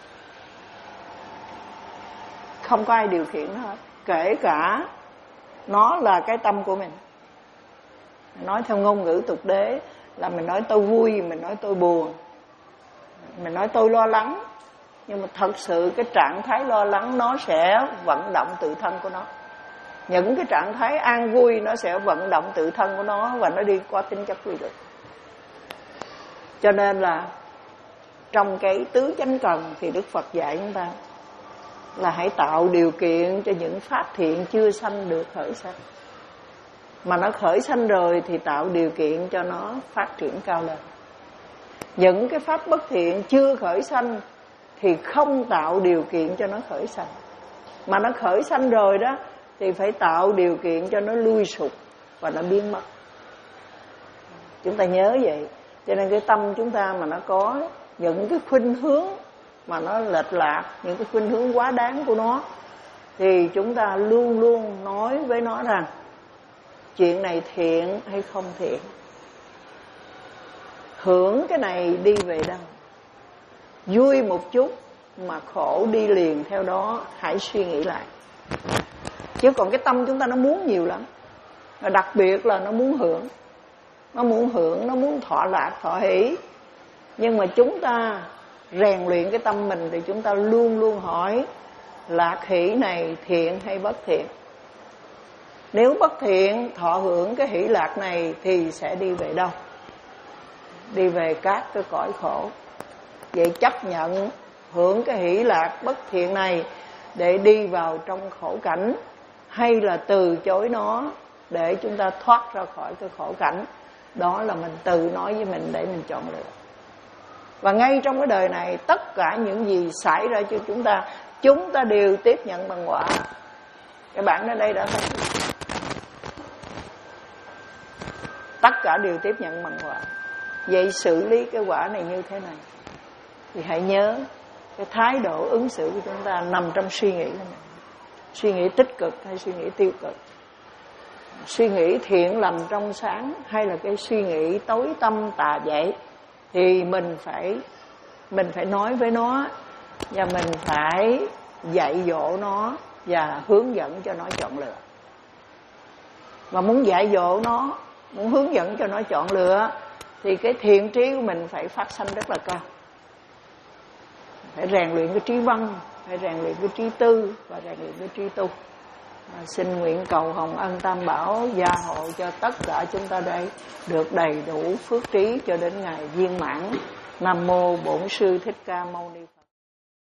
Không có ai điều khiển nó hết. Kể cả nó là cái tâm của mình. Nói theo ngôn ngữ tục đế là mình nói tôi vui, mình nói tôi buồn, mình nói tôi lo lắng. Nhưng mà thật sự cái trạng thái lo lắng nó sẽ vận động tự thân của nó. Những cái trạng thái an vui nó sẽ vận động tự thân của nó, và nó đi qua tính chất quy luật. Cho nên là trong cái tứ chánh cần thì Đức Phật dạy chúng ta là hãy tạo điều kiện cho những pháp thiện chưa sanh được khởi sanh. Mà nó khởi sanh rồi thì tạo điều kiện cho nó phát triển cao lên. Những cái pháp bất thiện chưa khởi sanh thì không tạo điều kiện cho nó khởi sanh. Mà nó khởi sanh rồi đó thì phải tạo điều kiện cho nó lui sụp và nó biến mất. Chúng ta nhớ vậy. Cho nên cái tâm chúng ta mà nó có những cái khuynh hướng mà nó lệch lạc, những cái khuynh hướng quá đáng của nó, thì chúng ta luôn luôn nói với nó rằng chuyện này thiện hay không thiện, hưởng cái này đi về đâu, vui một chút mà khổ đi liền theo đó. Hãy suy nghĩ lại. Chứ còn cái tâm chúng ta nó muốn nhiều lắm. Và đặc biệt là nó muốn hưởng. Nó muốn hưởng, nó muốn thọ lạc, thọ hỷ. Nhưng mà chúng ta rèn luyện cái tâm mình thì chúng ta luôn luôn hỏi lạc hỷ này thiện hay bất thiện. Nếu bất thiện, thọ hưởng cái hỷ lạc này thì sẽ đi về đâu? Đi về các cái cõi khổ. Vậy chấp nhận hưởng cái hỷ lạc bất thiện này để đi vào trong khổ cảnh, hay là từ chối nó để chúng ta thoát ra khỏi cái khổ cảnh? Đó là mình tự nói với mình để mình chọn lựa. Và ngay trong cái đời này, tất cả những gì xảy ra cho chúng ta, chúng ta đều tiếp nhận bằng quả. Các bạn ở đây đã thấy, tất cả đều tiếp nhận bằng quả. Vậy xử lý cái quả này như thế này thì hãy nhớ cái thái độ ứng xử của chúng ta nằm trong suy nghĩ của mình. Suy nghĩ tích cực hay suy nghĩ tiêu cực, suy nghĩ thiện lành trong sáng hay là cái suy nghĩ tối tăm tà dại, thì mình phải mình phải nói với nó, và mình phải dạy dỗ nó và hướng dẫn cho nó chọn lựa. Và muốn dạy dỗ nó, muốn hướng dẫn cho nó chọn lựa thì cái thiện trí của mình phải phát sanh rất là cao. Phải rèn luyện cái trí văn, phải rèn luyện cái trí tư và rèn luyện cái trí tu. À, xin nguyện cầu Hồng Ân Tam Bảo gia hộ cho tất cả chúng ta đây được đầy đủ phước trí cho đến ngày viên mãn. Nam mô Bổn Sư Thích Ca Mâu Ni Phật.